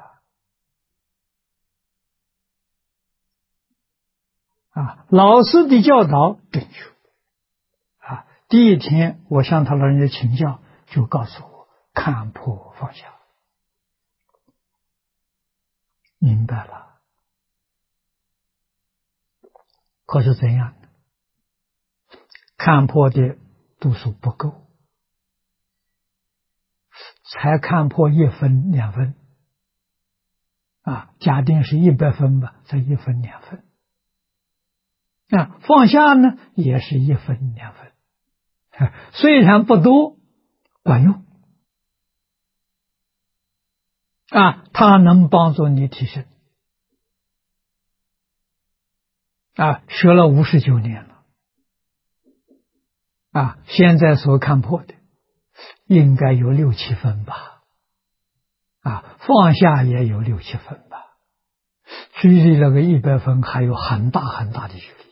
啊！老师的教导正确啊！第一天我向他老人家请教，就告诉我看破放下，明白了。可是怎样呢？看破的度数不够，才看破1分2分啊，假定是100分吧，才1分2分啊。放下呢，也是1分2分，虽然不多，管用啊，它能帮助你提升啊。学了59年了啊，现在所看破的应该有6、7分吧啊，放下也有6、7分吧，距离那个100分还有很大很大的距离。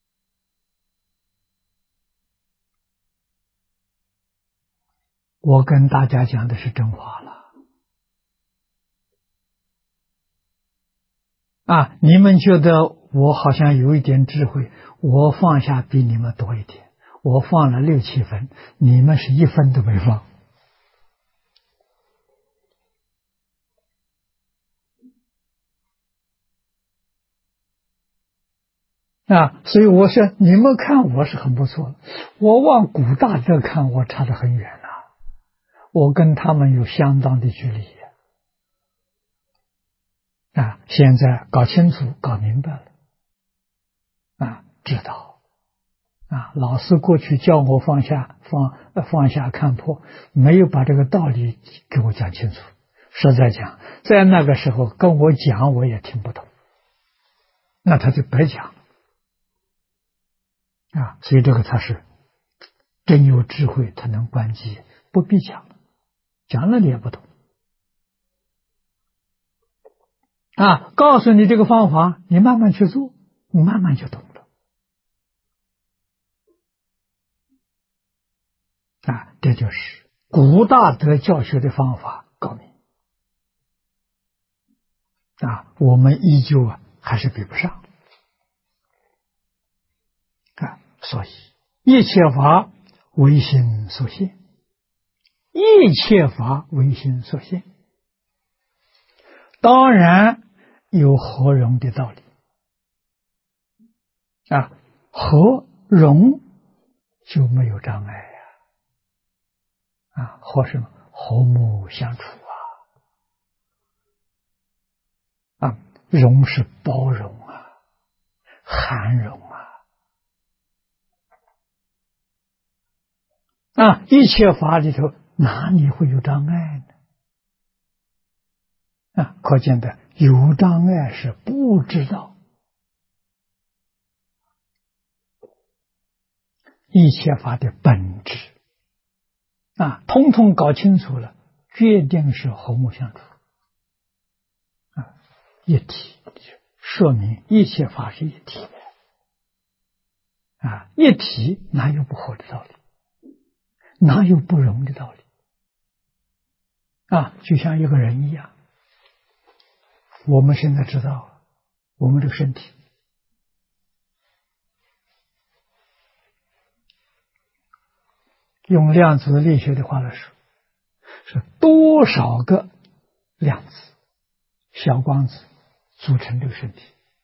我跟大家讲的是真话了啊！你们觉得我好像有一点智慧，我放下比你们多一点，我放了6、7分，你们是1分都没放啊！所以我说你们看我是很不错，我往古大德看我差得很远了。 我跟他们有相当的距离现在搞清楚、搞明白了知道老师过去教我放下看破，没有把这个道理给我讲清楚。实在讲，在那个时候跟我讲，我也听不懂，那他就白讲所以这个他是真有智慧，他能观机，不必讲，讲了你也不懂告诉你这个方法，你慢慢去做，你慢慢就懂了这就是古大德教学的方法，高明我们依旧还是比不上所以一切法唯心所现，一切法唯心所现，当然有合融的道理合融就没有障碍和什么和睦相处融是包容涵容一切法里头哪里会有障碍呢可见的有障碍是不知道，一切法的本质通通搞清楚了，决定是和睦相处一体，说明一切法是一体一体哪有不合的道理，哪有不容的道理就像一个人一样，我们现在知道我们这个身体用量子力学的话来说，是多少个量子小光子组成这个身体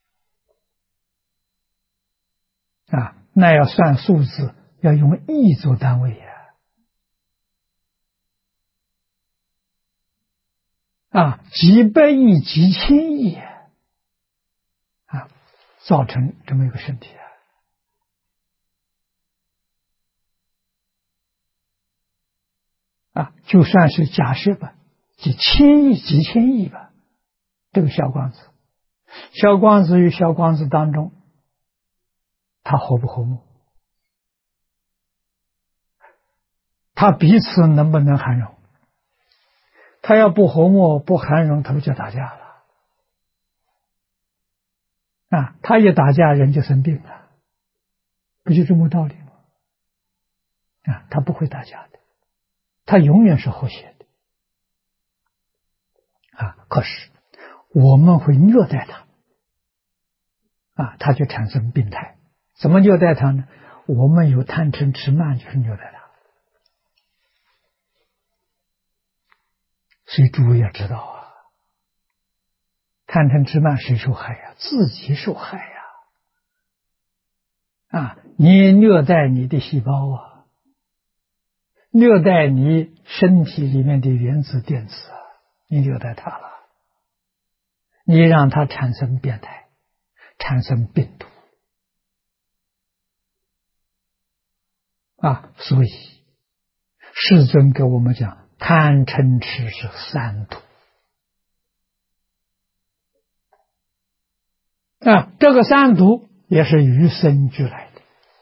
那要算数字，要用亿做单位几百亿、几千亿造成这么一个身体就算是假设吧，几千亿、几千亿吧，这个小光子与小光子当中，它合不合睦？它彼此能不能涵容？它要不合睦、不涵容，它不就打架了它一打架，人就生病了，不就这么道理吗？它不会打架的，它永远是和谐的可是我们会虐待它它就产生病态。怎么虐待它呢？我们有贪嗔痴慢，就是虐待它。所以诸位要知道贪嗔痴慢谁受害自己受害你虐待你的细胞虐待你身体里面的原子电子你虐待它了，你让它产生变态，产生病毒所以世尊给我们讲，贪嗔痴是三毒这个三毒也是与生俱来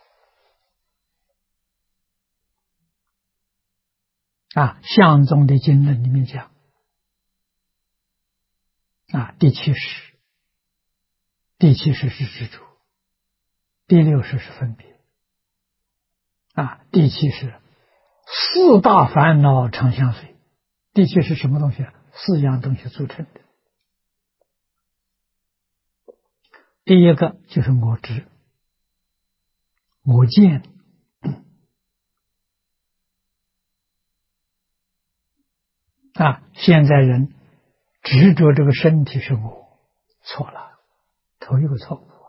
的相宗的经论里面讲第七识是执着，第六识是分别第七识四大烦恼常相随。第七是什么东西四样东西组成的。第一个就是我执、我见现在人执着这个身体是我，错了，头一个错误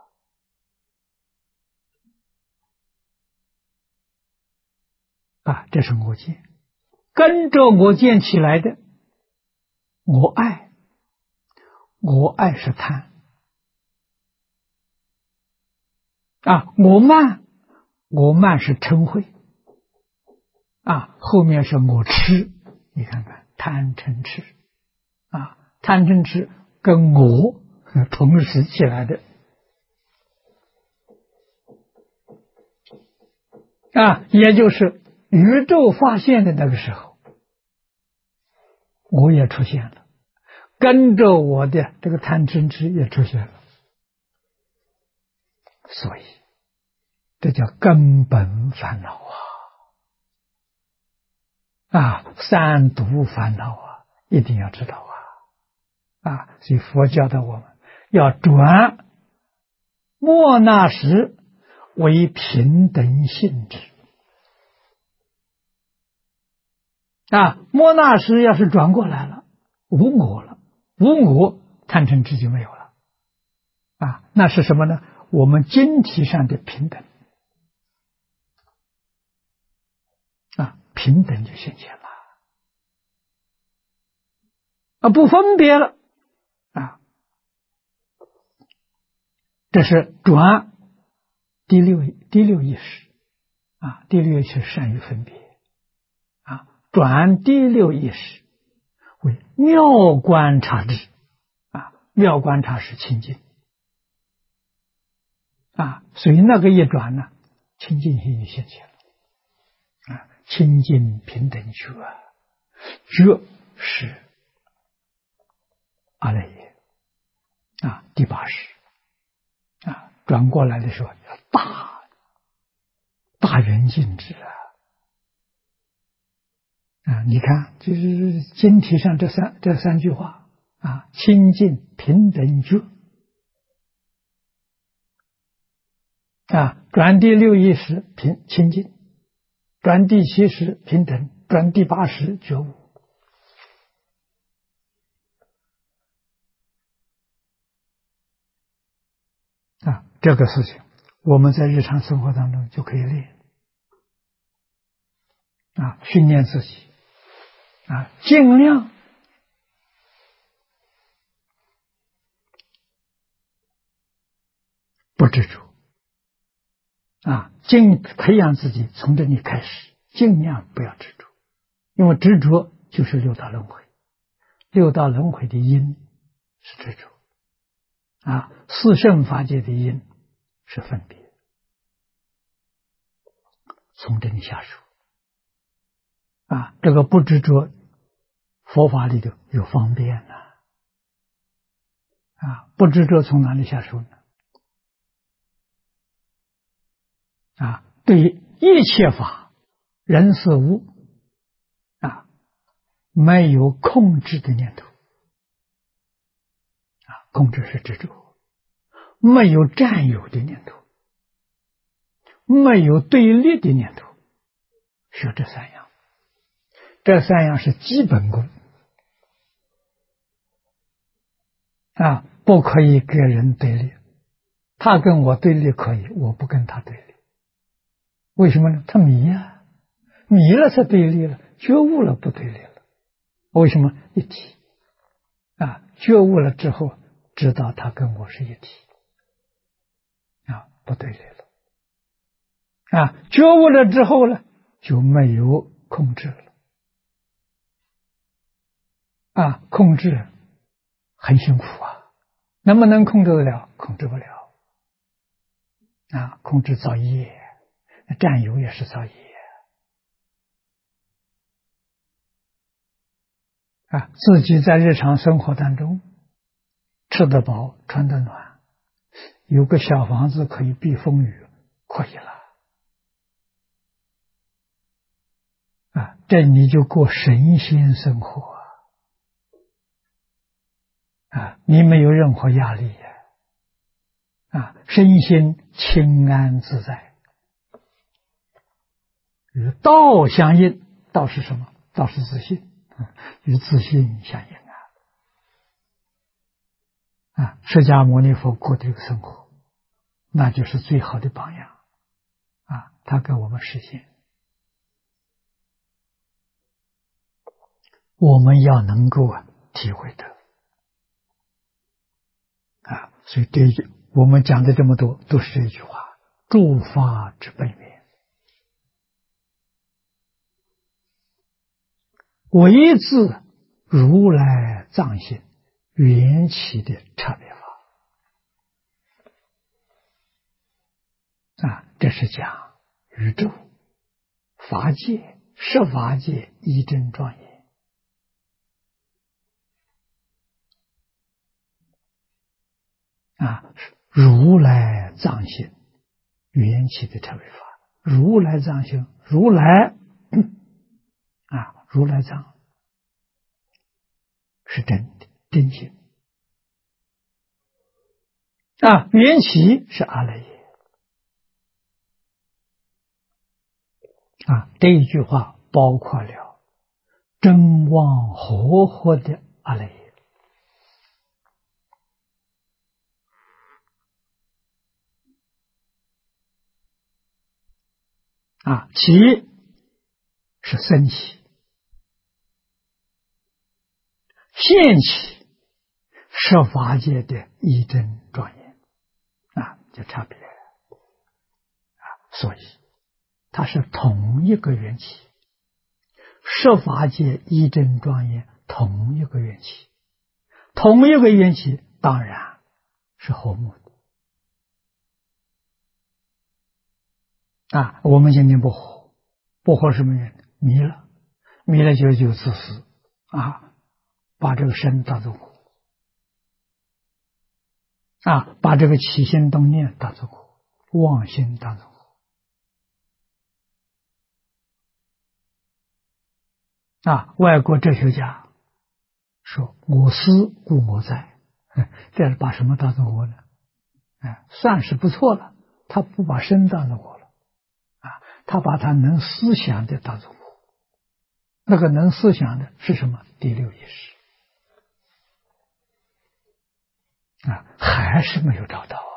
这是我见。 跟着我见起来的，我爱，我爱是贪我慢，我慢是嗔恚后面是我痴，你看看贪嗔痴贪嗔痴跟我同时起来的也就是宇宙发现的那个时候，我也出现了，跟着我的这个贪嗔痴也出现了，所以这叫根本烦恼三毒烦恼一定要知道所以佛教的我们要转莫那识为平等性质莫那识要是转过来了，无我了，无我，贪嗔痴就没有了那是什么呢？我们经体上的平等平等就现前了不分别了这是转第六意识第六意识善于分别转第六意识为妙观察智妙观察是清净所以那个一转呢，清净心就现前了清净平等觉觉是阿赖耶第八识转过来的时候要大圆镜智你看就是经题上这三句话清净平等觉转第六意识清净，转第七识平等，转第八识觉悟这个事情我们在日常生活当中就可以练训练自己尽量不执着培养自己从这里开始，尽量不要执着，因为执着就是六道轮回，六道轮回的因是执着四圣法界的因是分别，从这里下手这个不执着，佛法里头有方便不执着从哪里下手呢？对于一切法人事物没有控制的念头控制是执着，没有占有的念头，没有对立的念头，学这三样，这三样是基本功不可以跟人对立，他跟我对立可以，我不跟他对立，为什么呢？他迷迷了才对立了，觉悟了不对立了，为什么？一体觉悟了之后知道他跟我是一体不对立了觉悟了之后呢就没有控制了控制很辛苦能不能控制得了？控制不了控制造业，占有也是造业自己在日常生活当中吃得饱穿得暖，有个小房子可以避风雨，可以了这你就过神仙生活你没有任何压力身心清安自在，与道相应。道是什么？道是自信与自信相应释迦牟尼佛过这个生活那就是最好的榜样他给我们实现我们要能够体会的所以这一句我们讲的这么多都是这一句话：诸法之本源，唯自如来藏性缘起的差别法这是讲宇宙法界设法界一真庄严如来藏性缘起的差别法。如来藏性，如来如来藏是真的真性缘起是阿赖耶这一句话包括了真妄合合的阿赖耶起是生起，现起是法界的一真庄严就差别所以它是同一个缘起，设法界一真庄严同一个缘起，同一个缘起当然是和睦的我们今天不和，不和什么原因？迷了，迷了就自私把这个身当作苦把这个起心动念当作苦，妄心当作苦外国哲学家说我思故我在，这是把什么当作我呢？算是不错了，他不把身当作我了他把他能思想的当作我，那个能思想的是什么？第六意识还是没有找到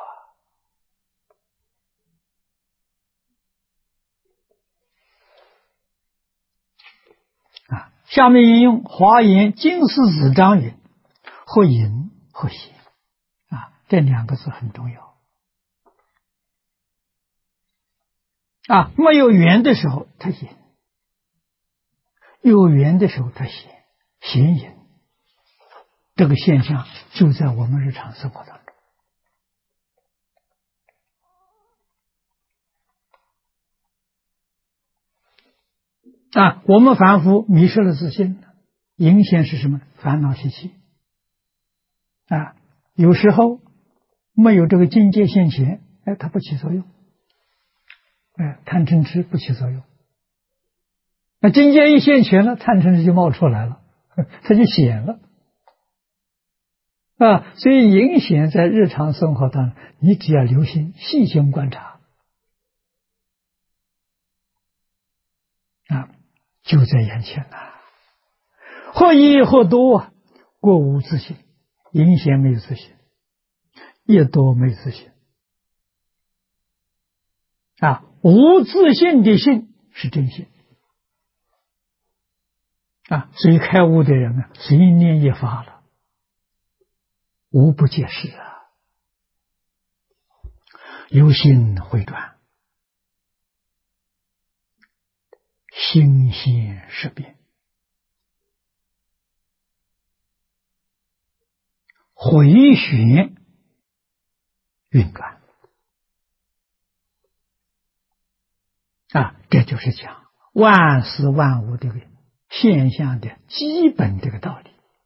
下面引用华严经世子章云：或隐或显这两个字很重要没有缘的时候它隐，有缘的时候它显，显隐这个现象就在我们日常生活当中我们凡夫迷失了自信，影响是什么？烦恼习气有时候没有这个境界现前它不起作用贪嗔痴不起作用，那境界一现前了，贪嗔痴就冒出来了，它就显了所以影响在日常生活当中，你只要留心细心观察就在眼前或一或多过无自信，影响没有自信，越多没有自信无自信的信是真信所以开悟的人随念一发了，无不解释由心回转，心现识变，回旋运转这就是讲万事万物这个现象的基本这个道理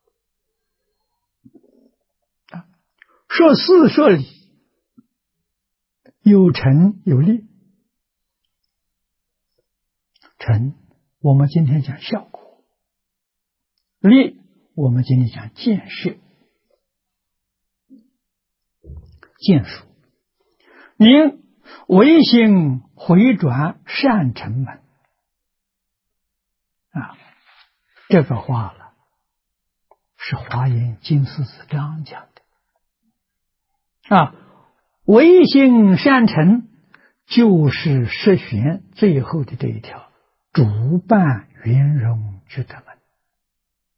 说事说理，有成有立。成我们今天讲效果，立我们今天讲建设建树。明唯心回转善成门这个话了是华严经世子章讲的唯心善成就是十玄最后的这一条主办圆融觉得门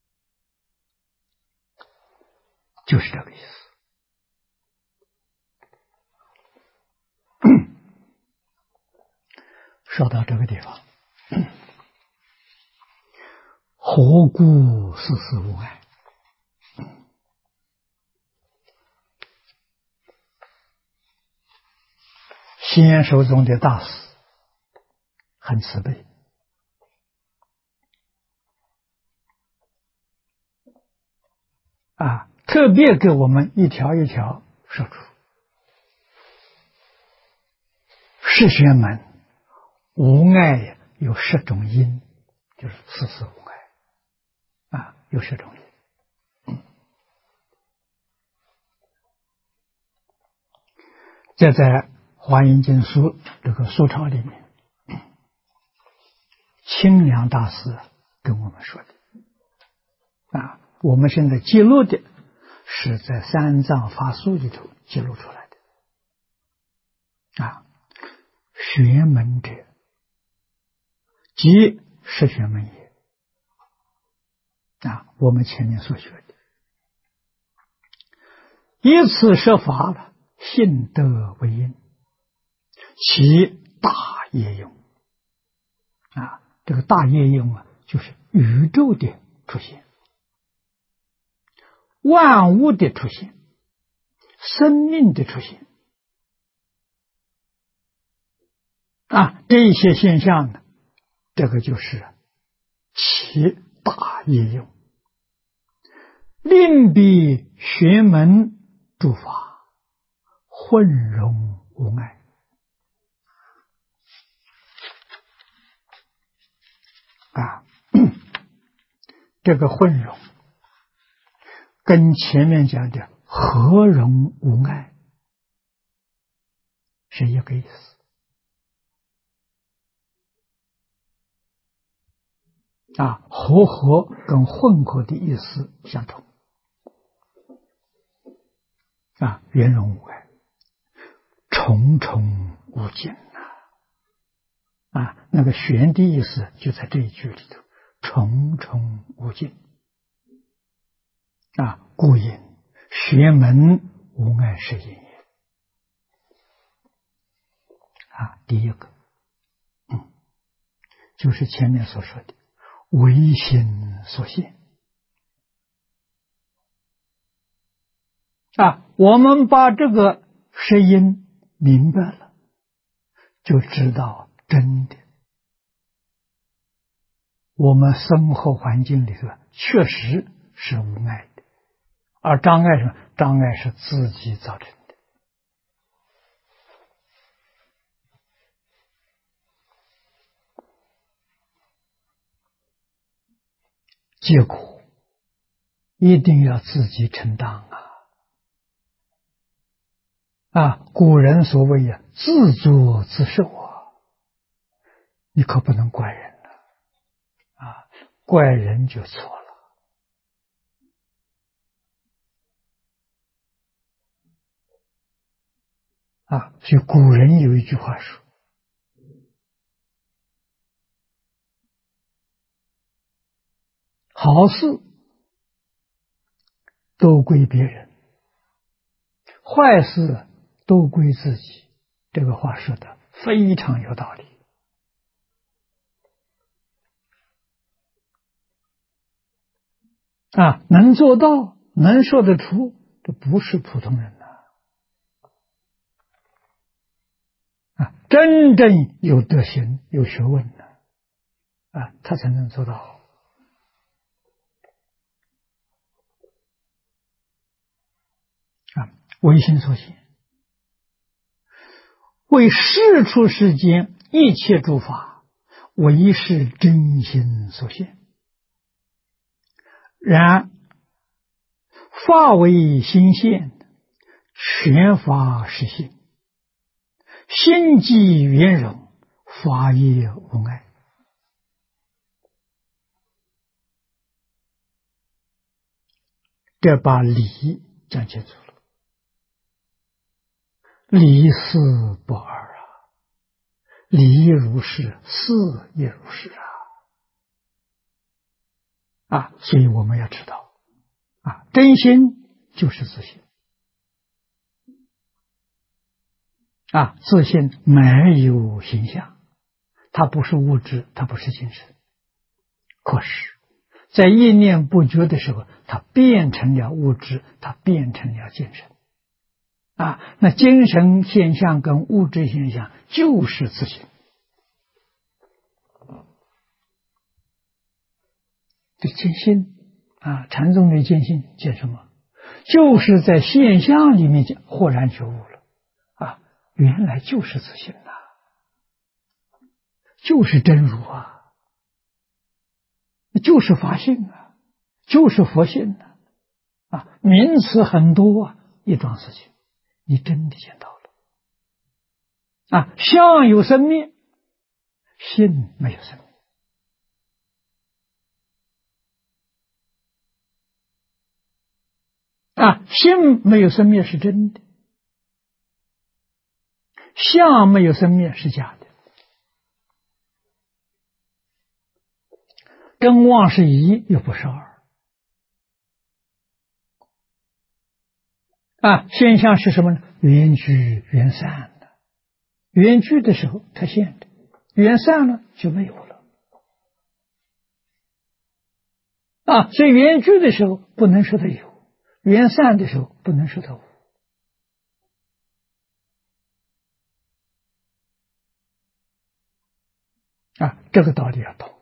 就是这个意思。说到这个地方，何故世事无碍？先手中的大师很慈悲，特别给我们一条一条说出。十玄门无碍有10种因，就是世事无碍有10种因。这在华严经书这个书抄里面，清凉大师跟我们说的我们现在记录的是在三藏法书里头记录出来的玄门者，即十玄门也我们前面所学的，以此说法了，信德为因，其大业用这个大业用就是宇宙的出现，万物的出现，生命的出现这一些现象呢，这个就是其大业用，令彼玄门诸法混融无碍这个混融跟前面讲的合融无碍是一个意思合跟混合的意思相同圆融无碍，重重无尽那个玄的意思就在这一句里头，重重无尽故因玄门无碍是因也第一个就是前面所说的唯心所现我们把这个实因明白了，就知道真的我们生活环境里头确实是无碍的，而障碍是障碍是自己造成的结果一定要自己承担古人所谓自作自受你可不能怪人怪人就错了所以古人有一句话说，好事都归别人，坏事都归自己，这个话说的非常有道理能做到，能说得出，这不是普通人真正有德行有学问他才能做到唯心所现，为世出世间一切诸法唯是真心所现，然法为心现，全法实性，心即圆融，法也无碍这把理讲清楚了，理事不二理如是，事也如是所以我们要知道真心就是自性啊，自性没有形象，它不是物质，它不是精神，可是在一念不觉的时候，它变成了物质，它变成了精神啊。那精神现象跟物质现象就是自性。这见性啊，禅宗的见性见什么？就是在现象里面豁然觉悟了啊，原来就是自性啊，就是真如啊，就是法性啊，就是佛性啊，名词很多啊，一桩事情你真的见到了啊，相有生灭，性没有生灭。啊，性没有生灭是真的，相没有生灭是假的。真妄是一，又不是二。啊，现象是什么呢？缘聚缘散的，缘聚的时候它现的，缘散了就没有了。啊，所以缘聚的时候不能说它有，缘散的时候不能说它无。啊，这个道理要懂。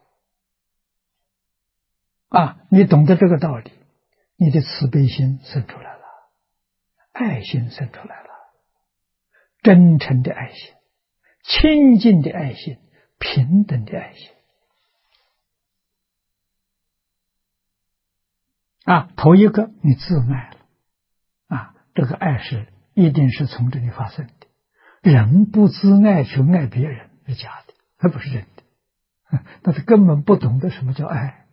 啊，你懂得这个道理，你的慈悲心生出来了，爱心生出来了，真诚的爱心，清净的爱心，平等的爱心。啊，头一个你自爱了，啊，这个爱是一定是从这里发生的。人不自爱去爱别人是假的，那不是真的，那是根本不懂得什么叫爱。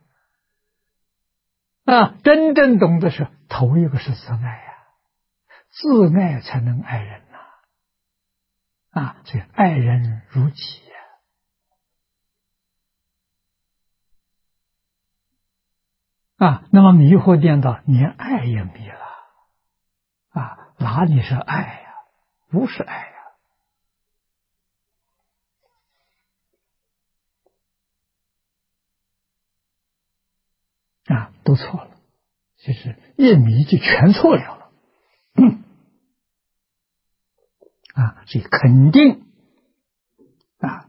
啊，真正懂得是头一个是自爱呀，自爱才能爱人呐。啊，所以爱人如己呀。啊，那么迷惑颠倒，连爱也迷了。啊，哪里是爱呀？不是爱呀。啊，都错了，就是一迷就全错了。啊，所以肯定啊，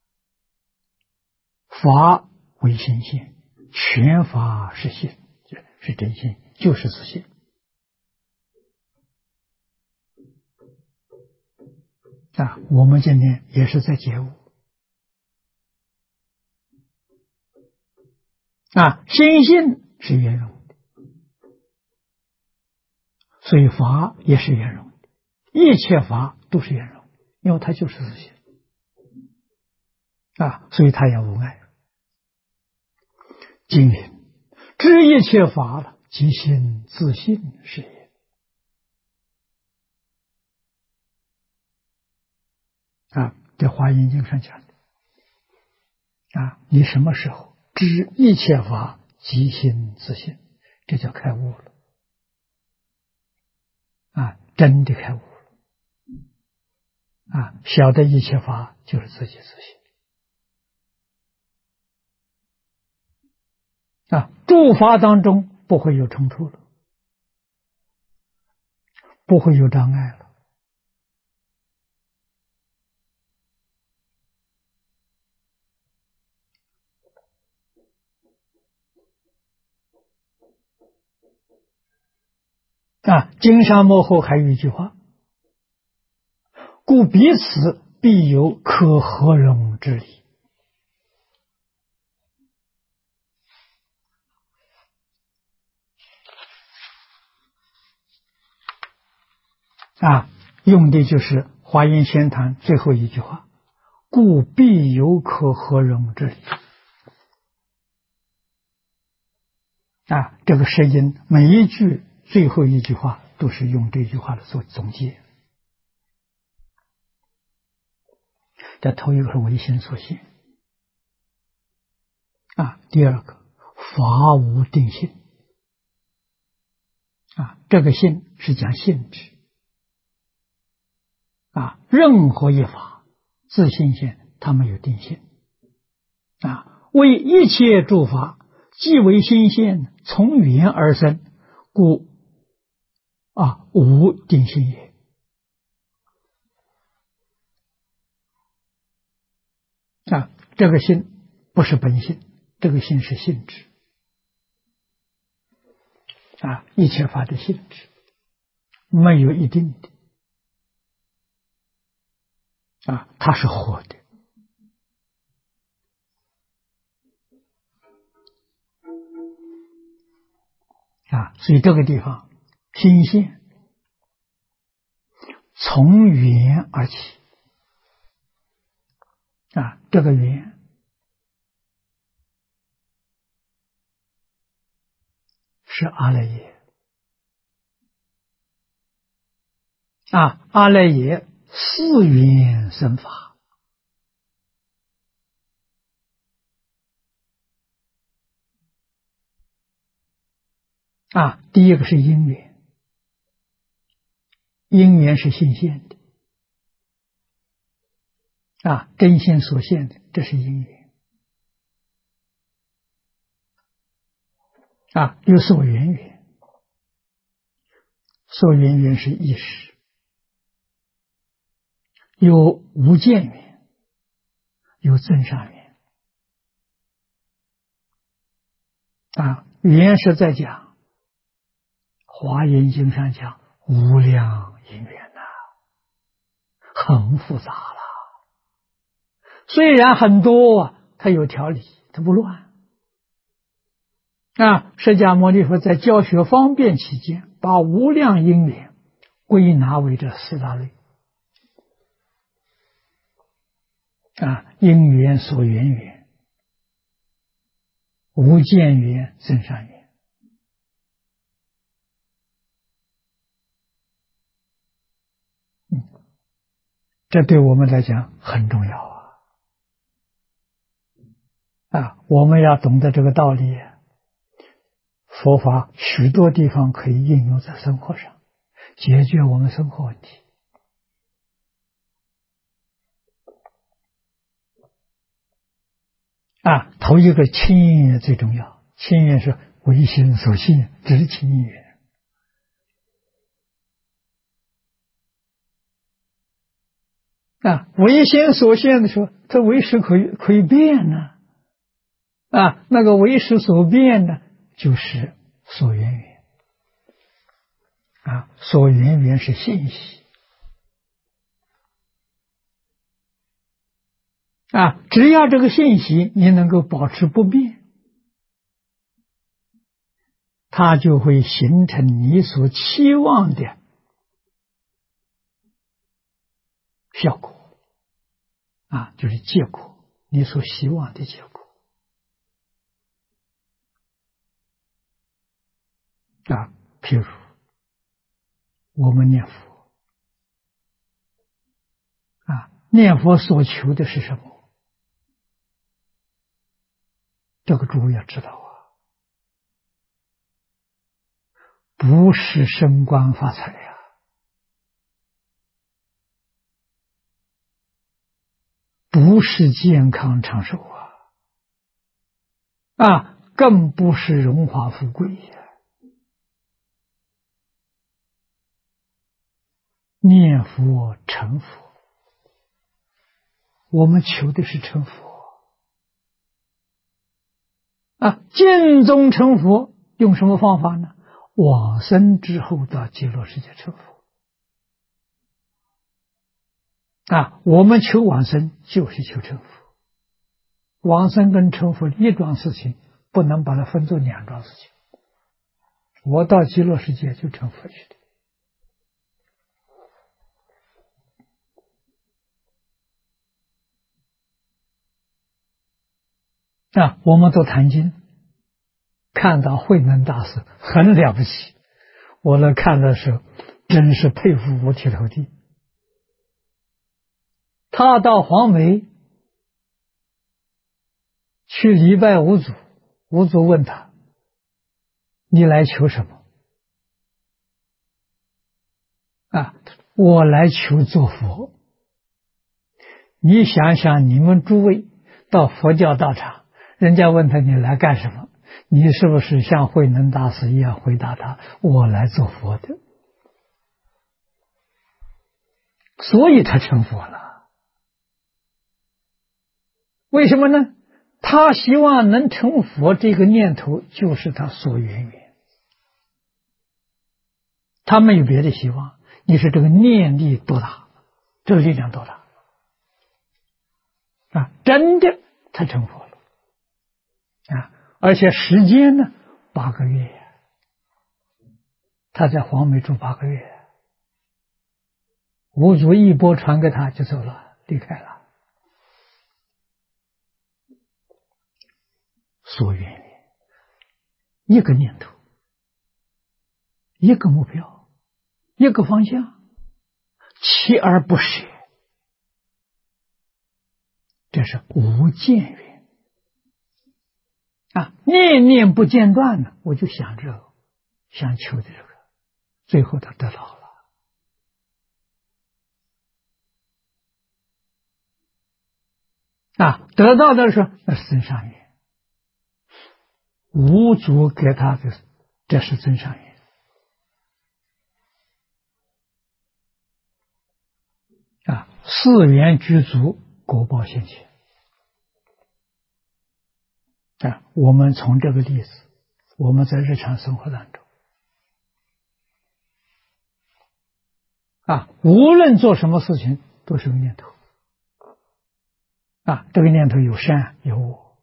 法为心性，全法是性，是真性，就是自性。啊，我们今天也是在觉悟。啊，心性是圆融的，所以法也是圆融的，一切法都是圆融的，因为它就是自性。啊，所以它也无碍。经云：知一切法了，即心自性是也。啊，在华严经上讲的。啊，你什么时候知一切法即心自性，这叫开悟了。啊，真的开悟了。啊，晓得一切法就是自己自性。啊，诸法当中不会有冲突了，不会有障碍了。啊，经上幕后还有一句话：故彼此必有可合容之理。啊，用的就是华严仙谈最后一句话：故必有可合容之理。啊，这个释音每一句最后一句话都是用这句话来做总结。这头一个是唯心所现。啊，第二个法无定性。 这个性是讲性质任何一法自性现，它没有定性为一切诸法即为心现，从缘而生，故无定性也。这个性不是本性，这个性是性质一切法的性质没有一定的它是活的所以这个地方心现从缘而起这个缘是阿赖耶阿赖耶四缘生法第一个是因缘，因缘是性现的真心所现的，这是因缘有所缘缘，所缘缘是意识，有无间缘，有增上缘缘是在讲华严经上讲无量因缘很复杂了，虽然很多它有条理，它不乱释迦牟尼佛在教学方便起见，把无量因缘归纳为这四大类因缘、所缘缘、无间缘、增上缘这对我们来讲很重要我们要懂得这个道理，佛法许多地方可以应用在生活上，解决我们生活问题头一个清缘最重要，清缘是唯心所现之清缘唯心所现的时候，这唯识可以变呢那个唯识所变呢，就是所缘缘所缘缘是信息只要这个信息你能够保持不变，它就会形成你所期望的效果就是结果，你所希望的结果譬如我们念佛念佛所求的是什么？这个诸位要知道不是升官发财不是健康长寿更不是荣华富贵念佛成佛，我们求的是成佛尽宗成佛，用什么方法呢？往生之后到极乐世界成佛我们求往生就是求成佛，往生跟成佛一桩事情，不能把它分作两桩事情。我到极乐世界就成佛去的我们都谈经，看到慧能大师很了不起，我来看的时候真是佩服五体投地。他到黄梅去礼拜五祖，五祖问他：“你来求什么？” 啊，我来求做佛。你想想，你们诸位到佛教道场，人家问他你来干什么，你是不是像慧能大师一样回答他：我来做佛的。所以他成佛了。为什么呢？他希望能成佛，这个念头就是他所缘缘，他没有别的希望。你说这个念力多大，这个力量多大啊！真的他成佛了啊！而且时间呢，8个月呀，他在黄梅住8个月，五祖一钵传给他就走了，离开了。所缘缘，一个念头，一个目标，一个方向，锲而不舍，这是无间缘啊！念念不间断呢，我就想这个，想求的这个，最后他得到了啊！得到的时候那是真上缘，五祖给他的，这是真上缘啊！4缘具足，果报现前啊！我们从这个例子，我们在日常生活当中啊，无论做什么事情都是个念头啊，这个念头有善有恶，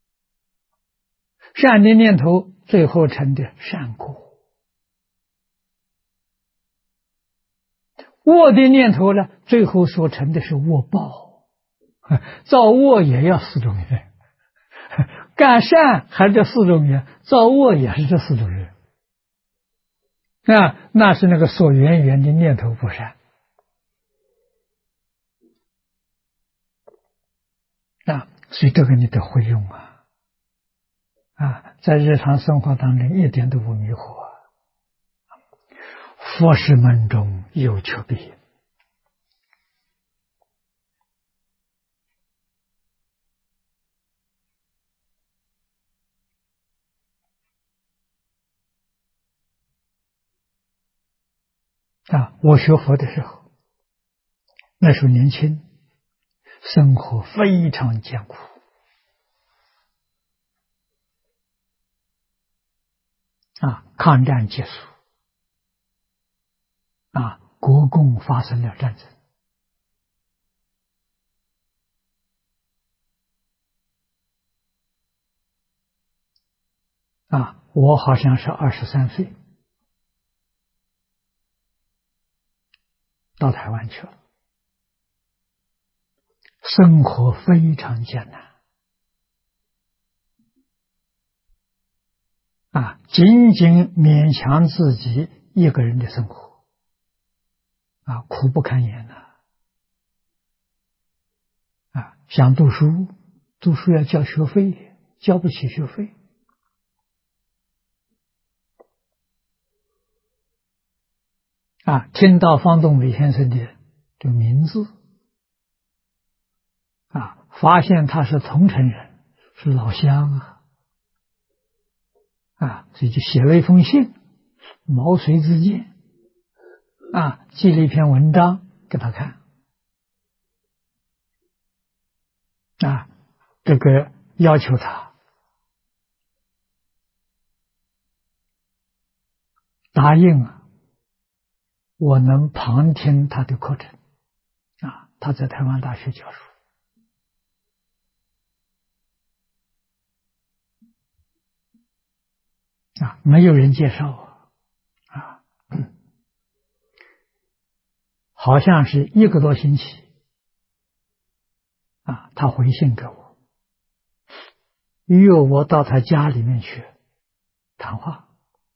善的念头最后成的善果，恶的念头呢，最后所成的是恶报。造恶也要4种缘，干善还是这4种缘，造恶也是这4种缘啊，那是那个所缘缘的念头不善啊，所以这个你得会用啊，在日常生活当中一点都不迷惑。佛事门中有求必应啊！我学佛的时候，那时候年轻，生活非常艰苦啊！抗战结束啊，国共发生了战争啊，我好像是23岁到台湾去了，生活非常艰难啊，仅仅勉强自己一个人的生活啊，苦不堪言啊！想读书，读书要交学费，交不起学费啊！听到方东美先生的这个名字啊，发现他是桐城人，是老乡啊，所以就写了一封信，毛遂自荐啊，寄了一篇文章给他看啊，这个要求他答应我能旁听他的课程啊，他在台湾大学教书啊，没有人介绍啊，好像是1个多星期啊，他回信给我，约我到他家里面去谈话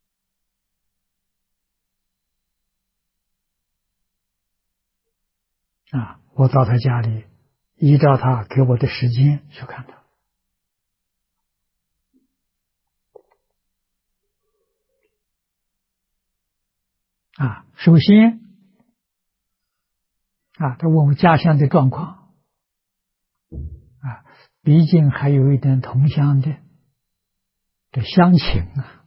啊，我到他家里，依照他给我的时间去看他啊。首先他问我家乡的状况，毕竟还有一点同乡的这乡情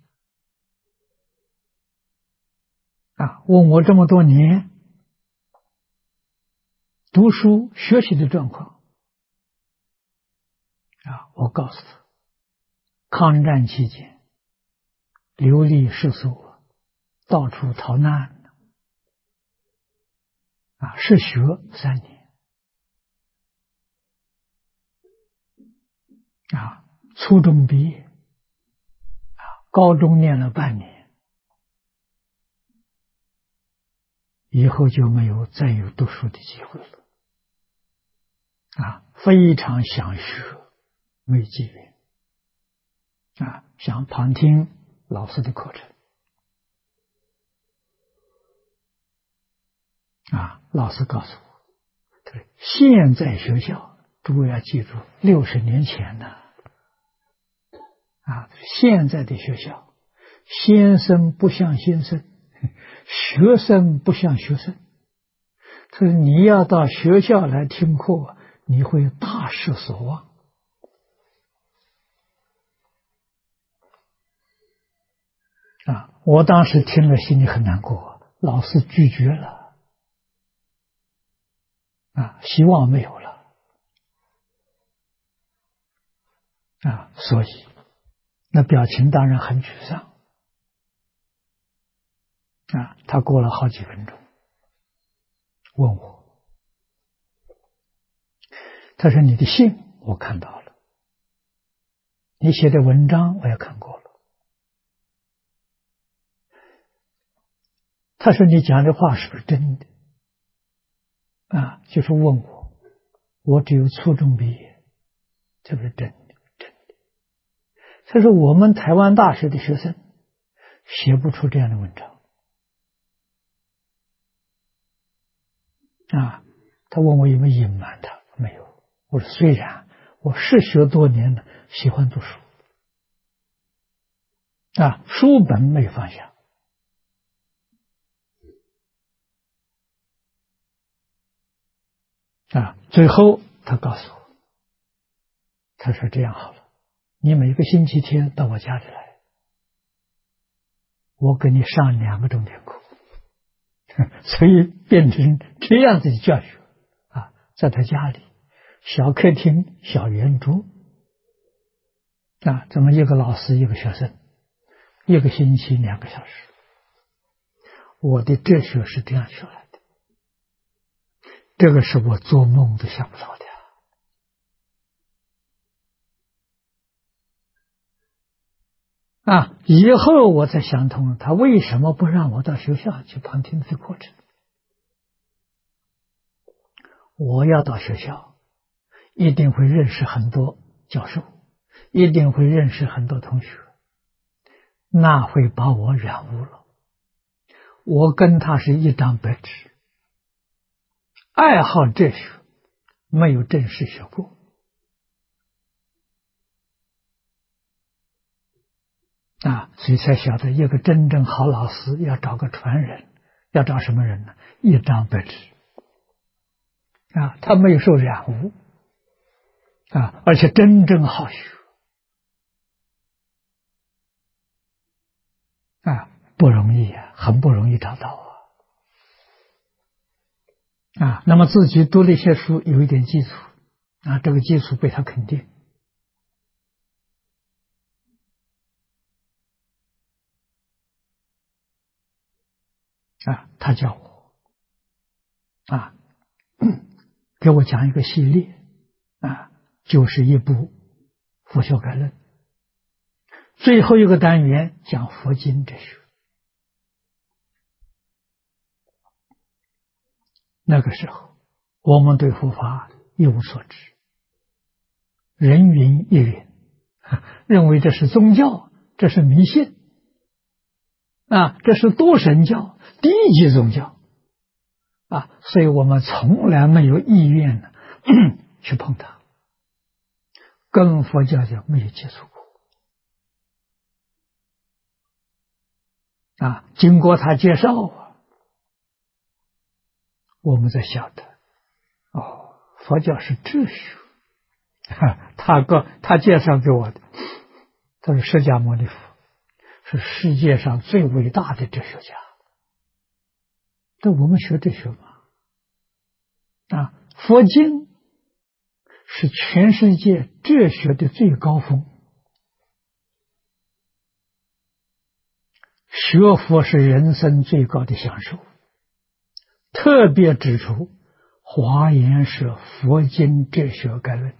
问我这么多年读书学习的状况我告诉他，抗战期间流离失所，到处逃难是学3年初中毕业高中念了半年，以后就没有再有读书的机会了非常想学，没机缘想旁听老师的课程老师告诉我，现在学校诸位要记住，60年前呢现在的学校，先生不像先生，学生不像学生。所以你要到学校来听课，你会大失所望我当时听了心里很难过，老师拒绝了希望没有了所以那表情当然很沮丧他过了好几分钟问我，他说你的信我看到了，你写的文章我也看过了，他说你讲的话是不是真的就是问我只有初中毕业，这不是真的？真的。他说我们台湾大学的学生写不出这样的文章他问我有没有隐瞒他，没有。我说虽然我是学多年了，喜欢读书书本没有放下最后他告诉我，他说这样好了，你每个星期天到我家里来，我给你上2个钟点课所以变成这样子的教学在他家里小客厅小圆桌这么一个老师一个学生，1个星期2个小时，我的哲学是这样学来的，这个是我做梦都想不到的以后我才想通了，他为什么不让我到学校去旁听这课程？我要到学校，一定会认识很多教授，一定会认识很多同学，那会把我染污了。我跟他是一张白纸，爱好哲学，没有正式学过所以才晓得一个真正好老师要找个传人，要找什么人呢？一张白纸他没有受染污而且真正好学不容易很不容易找到那么自己读了一些书，有一点基础这个基础被他肯定他叫我给我讲一个系列就是一部佛学概论，最后一个单元讲佛经哲学。那个时候我们对佛法一无所知，人云亦云认为这是宗教，这是迷信这是多神教，低级宗教所以我们从来没有意愿呢去碰它，跟佛教就没有接触过经过他介绍我们才晓得佛教是哲学。他介绍给我的，他说释迦牟尼佛是世界上最伟大的哲学家。那我们学哲学嘛，佛经是全世界哲学的最高峰。学佛是人生最高的享受。特别指出华严是佛经哲学概论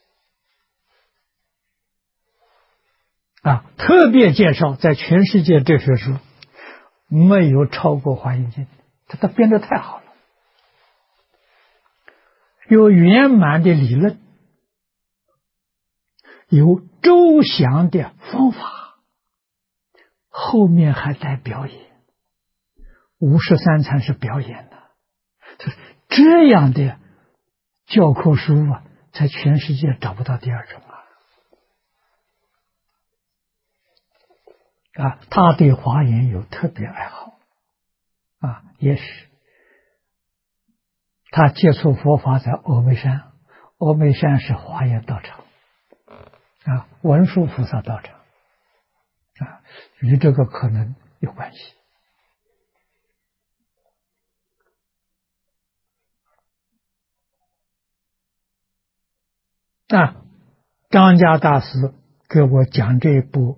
特别介绍在全世界哲学书没有超过华严经，他编得太好了，有圆满的理论，有周详的方法，后面还带表演，53禅是表演的。这样的教科书在全世界找不到第二种他对华严有特别爱好也是他接触佛法在峨眉山，峨眉山是华严道场文殊菩萨道场与这个可能有关系。张家大师给我讲这部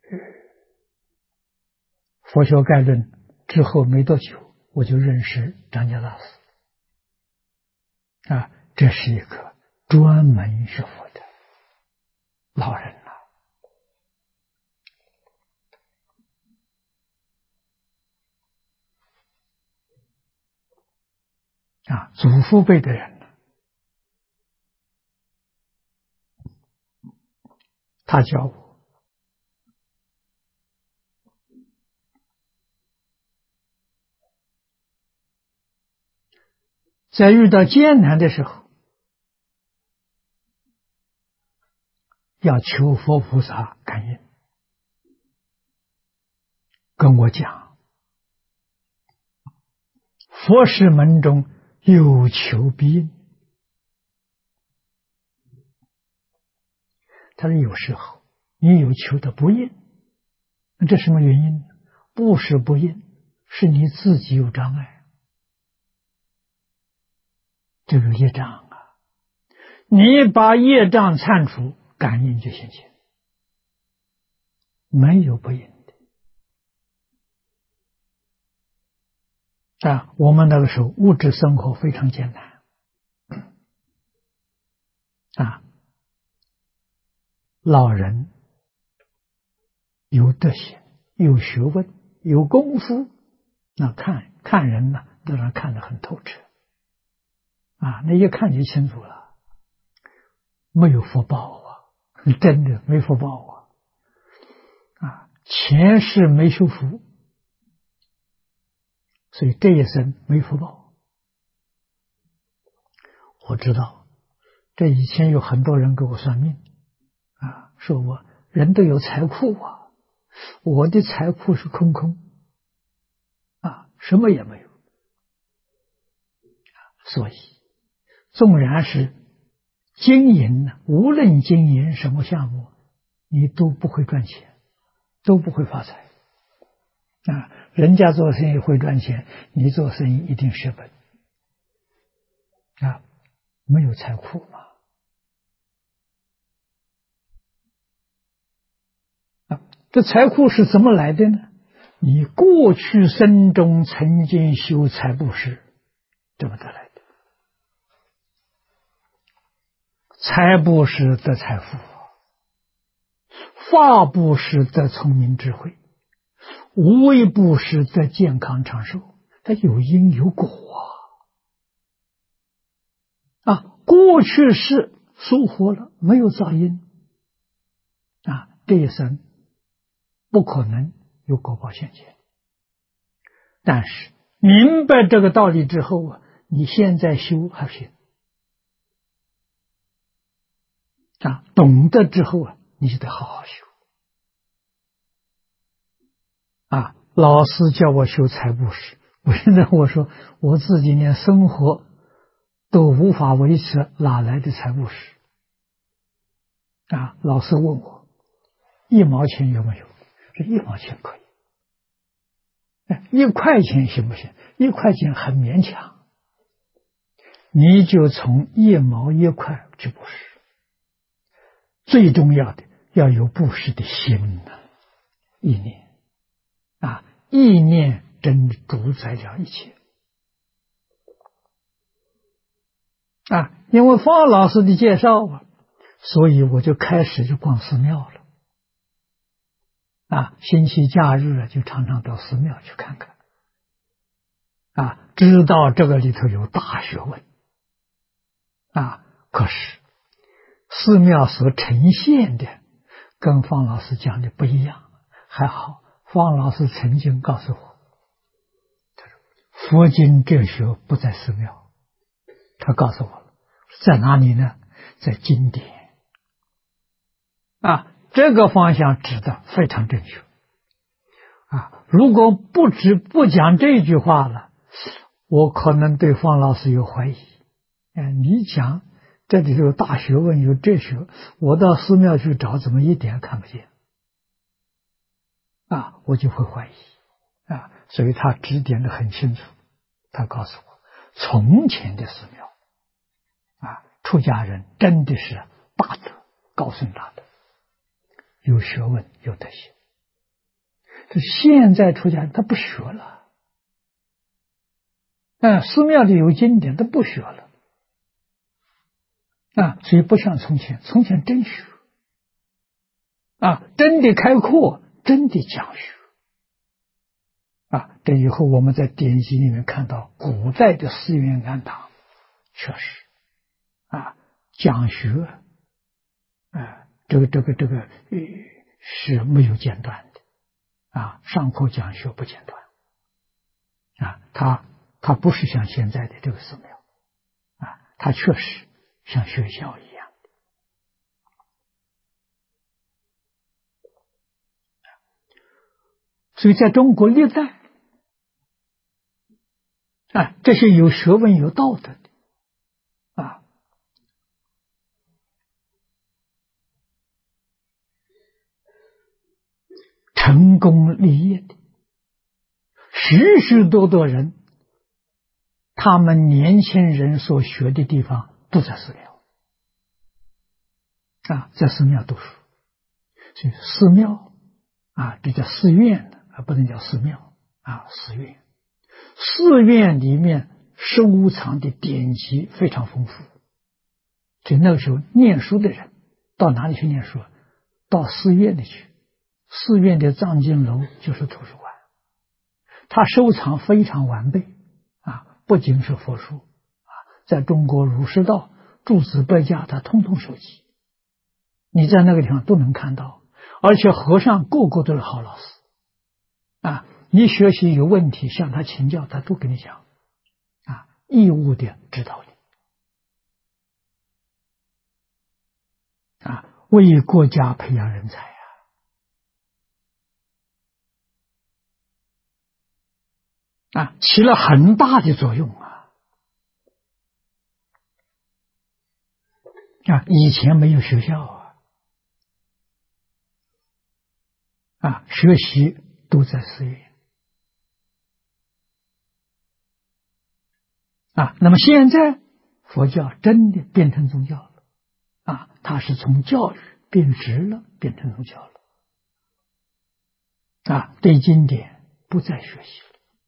佛学概论之后没多久，我就认识张家大师这是一个专门学佛的老人祖父辈的人他教我在遇到艰难的时候要求佛菩萨感应，跟我讲佛事门中有求必应。他说有时候你有求的不应，这什么原因？不是不应，是你自己有障碍，这个业障你把业障铲除，感应就现前，没有不应的我们那个时候物质生活非常艰难老人有德行，有学问，有功夫，那看人都能看得很透彻那一看就清楚了，没有福报真的没福报前世没修福，所以这一生没福报。我知道这以前有很多人给我算命说我人都有财库我的财库是空空什么也没有所以纵然是经营无论经营什么项目，你都不会赚钱，都不会发财人家做生意会赚钱，你做生意一定失本没有财库嘛这财库是怎么来的呢？你过去生中曾经修财布施，这么得来的。财布施得财富，法布施得聪明智慧，无为布施得健康长寿，它有因有果过去是疏忽了，没有造因这一生不可能有果报现前。但是明白这个道理之后你现在修还行懂得之后你就得好好修老师叫我修财布施，我现在我说我自己连生活都无法维持，哪来的财布施？老师问我1毛钱有没有？说1毛钱可以，1块钱行不行？1块钱很勉强，你就从1毛1块去布施。最重要的要有布施的心意念意念真主宰了一切因为方老师的介绍所以我就开始就逛寺庙了星期假日就常常到寺庙去看看知道这个里头有大学问可是寺庙所呈现的跟方老师讲的不一样，还好方老师曾经告诉我，他说佛经哲学不在寺庙，他告诉我了，在哪里呢？在经典这个方向指的非常正确如果不讲这句话了，我可能对方老师有怀疑你讲这里有大学问有哲学，我到寺庙去找怎么一点看不见我就会怀疑所以他指点的很清楚，他告诉我从前的寺庙出家人真的是大德高僧大德，有学问有德行，这现在出家人他不学了寺庙里有经典他不学了所以不像从前真学真的开阔，真的讲学这以后我们在典籍里面看到古代的寺院庵堂确实讲学这个是没有间断的上课讲学不间断它不是像现在的这个寺庙它确实像学校一样的所以在中国历代这些有学问有道德的成功立业的许许多多人，他们年轻人所学的地方不在寺庙在寺庙读书，所以寺庙这叫寺院不能叫寺庙寺院。寺院里面收藏的典籍非常丰富，所以那个时候念书的人到哪里去念书？到寺院里去。寺院的藏经楼就是图书馆，它收藏非常完备不仅是佛书在中国儒释道诸子百家它通通收集，你在那个地方都能看到，而且和尚个个都是好老师你学习有问题向他请教，他都跟你讲义务的指导你为国家培养人才起了很大的作用以前没有学校学习都在寺院那么现在佛教真的变成宗教了它是从教育变质了，变成宗教了对经典不再学习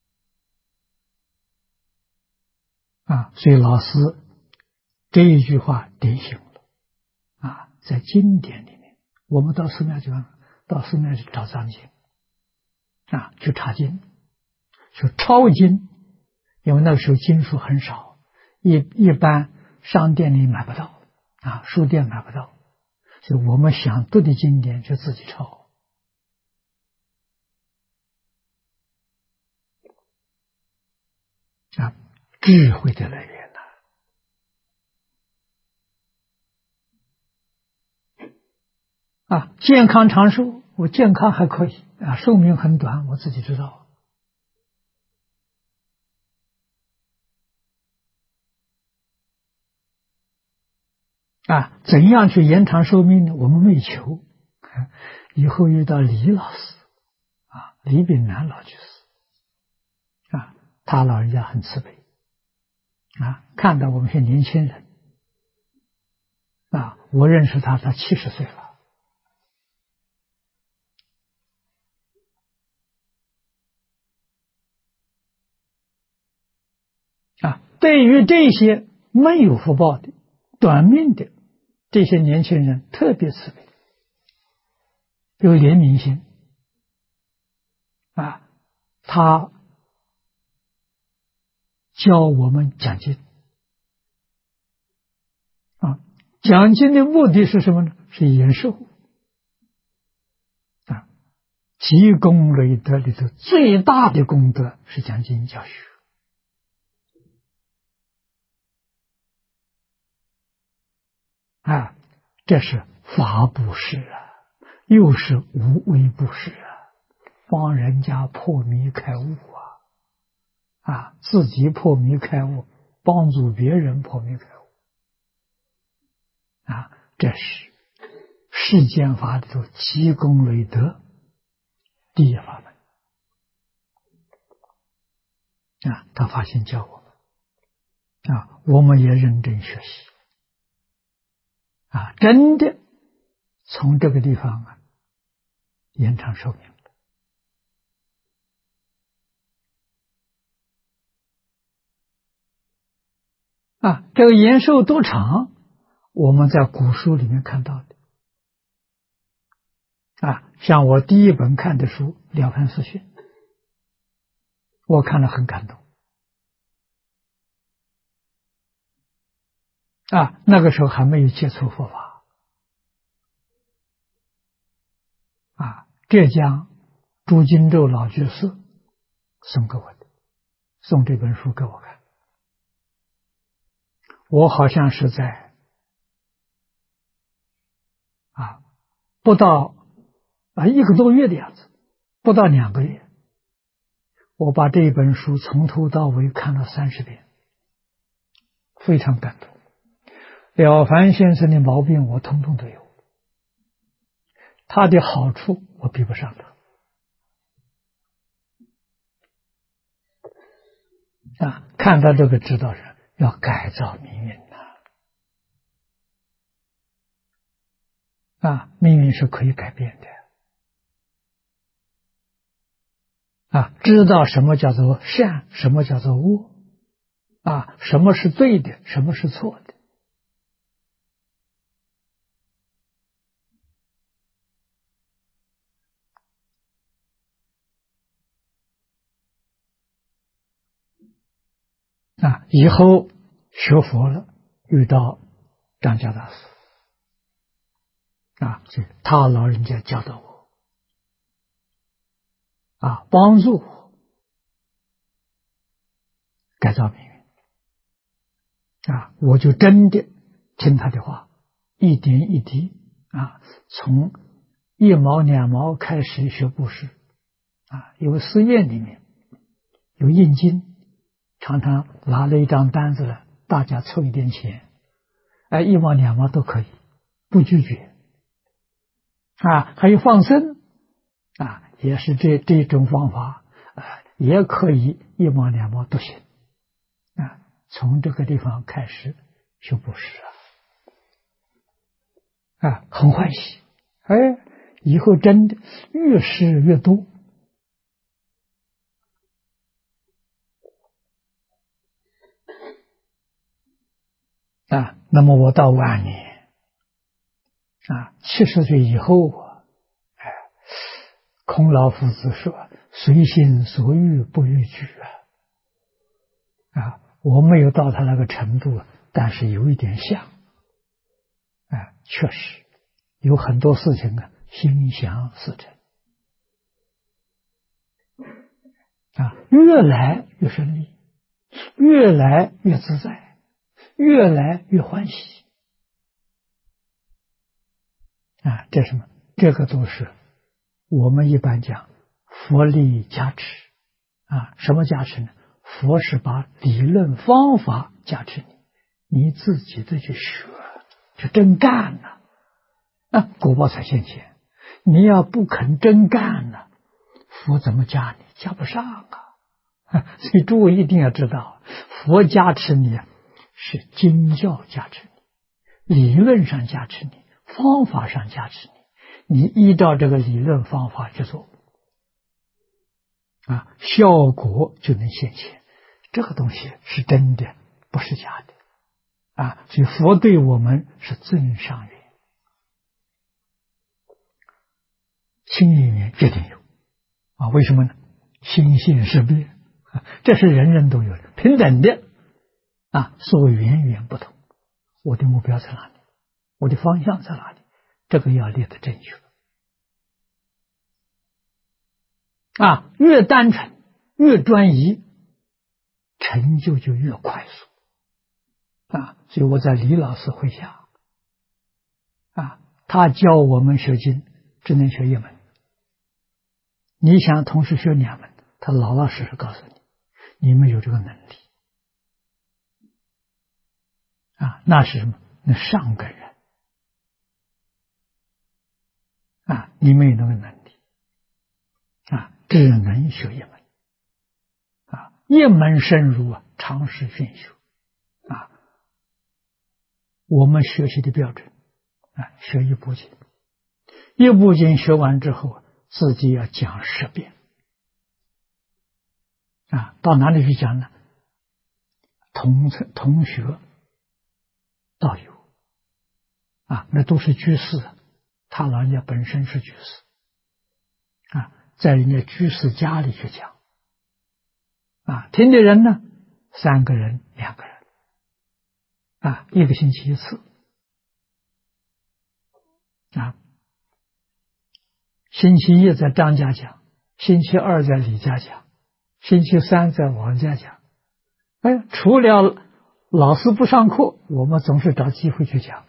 了所以老师这一句话点醒了在经典里面，我们到寺庙去找藏经去查经去抄经，因为那个时候经书很少，一般商店里买不到书店买不到，所以我们想读的经典就自己抄智慧的来源健康长寿，我健康还可以寿命很短，我自己知道怎样去延长寿命呢？我们没求。以后遇到李老师李炳南老居士他老人家很慈悲看到我们些年轻人我认识他70岁了对于这些没有福报的短命的这些年轻人特别慈悲，有怜悯心他教我们讲经讲经的目的是什么呢？是延寿积功累德里头最大的功德是讲经教学这是法布施又是无为布施帮人家破迷开悟自己破迷开悟，帮助别人破迷开悟这是世间法里头积功累德第一法门他发心教我们我们也认真学习真的从这个地方延长寿命这个延寿多长我们在古书里面看到的像我第一本看的书《了凡四训》我看了很感动那个时候还没有接触佛法浙江朱金洲老居士送给我的，送这本书给我看我好像是在不到1个多月的样子，不到2个月，我把这本书从头到尾看了30遍，非常感动。了凡先生的毛病我统统都有，他的好处我比不上他看到这个知道人要改造命运命运是可以改变的知道什么叫做善，什么叫做恶什么是对的，什么是错的以后学佛了遇到张家大师他老人家教导我帮助我改造命运我就真的听他的话一点一滴从1毛2毛开始学布施因为寺院里面有印经，常常拿了一张单子来大家凑一点钱1毛2毛都可以，不拒绝还有放生也是这种方法也可以1毛2毛都行从这个地方开始修布施很欢喜以后真的越施越多那么我到晚年70岁以后孔老夫子说随心所欲不逾矩我没有到他那个程度但是有一点像确实有很多事情心想事成越来越顺利，越来越自在，越来越欢喜这是什么？这个都是我们一般讲佛力加持什么加持呢？佛是把理论方法加持你，你自己的去学就真干了，果报才现前。你要不肯真干了，佛怎么加你？加不上啊！所以诸位一定要知道，佛加持你是经教加持你，理论上加持你，方法上加持你，你依照这个理论方法去做，效果就能现前。这个东西是真的，不是假的所以佛对我们是增上缘，心里面决定有为什么呢？心性识别，这是人人都有的，平等的所谓源源不同。我的目标在哪里？我的方向在哪里？这个要列得正确越单纯越专一，成就就越快速所以我在李老师会下他教我们学经只能学一门，你想同时学2门，他老老实实告诉你，你们有这个能力那是什么？那上根人你们有那个能力只能学一门一门深入长时熏修我们学习的标准学一部经，一部经学完之后自己要讲10遍到哪里去讲呢？同学道友那都是居士，他老人家本身是居士在人家居士家里去讲听的人呢3个人2个人1个星期1次星期1在张家讲，星期2在李家讲，星期3在王家讲除了老师不上课，我们总是找机会去讲，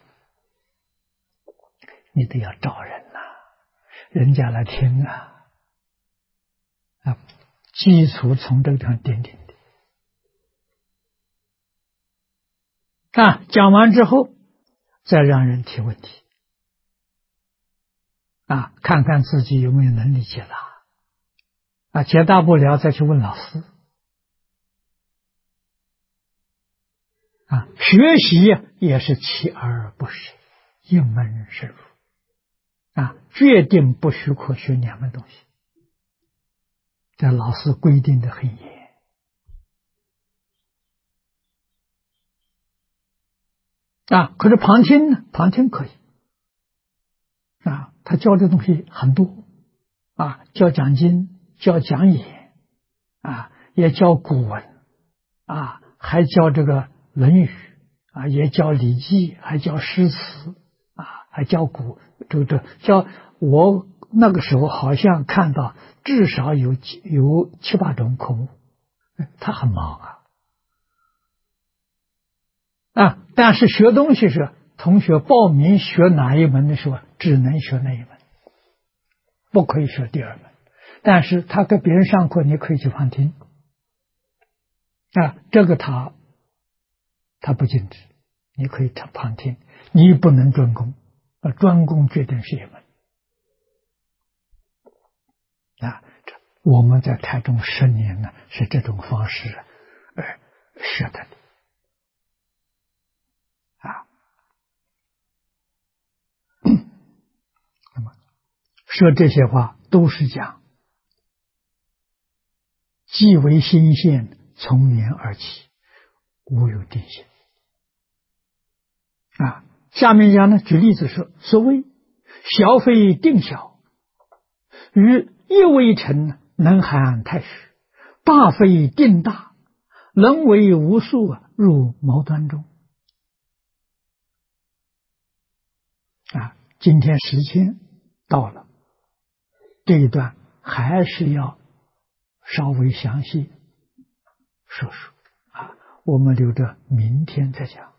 你得要找人人家来听基础从这个地方奠定的讲完之后再让人提问题看看自己有没有能力解答解答不了再去问老师学习也是锲而不舍，一门深入决定不许可学2门东西，这老师规定的很严可是旁听呢？旁听可以他教的东西很多教讲经，教讲演也教古文还教这个论语也教礼记，还教诗词还教教。我那个时候好像看到至少有7、8种科目，他很忙但是学东西是同学报名学哪一门的时候只能学那一门，不可以学第2门。但是他给别人上课你可以去旁听这个他不禁止，你可以旁听，你不能专攻专攻决定是一门我们在台中10年呢是这种方式学的那么说这些话都是讲既为心现，从年而起，无有定性下面讲呢，举例子说，所谓小非定小，于一微尘能含太虚，大非定大，能为无数入毛端中今天时间到了，这一段还是要稍微详细说说我们留着明天再讲。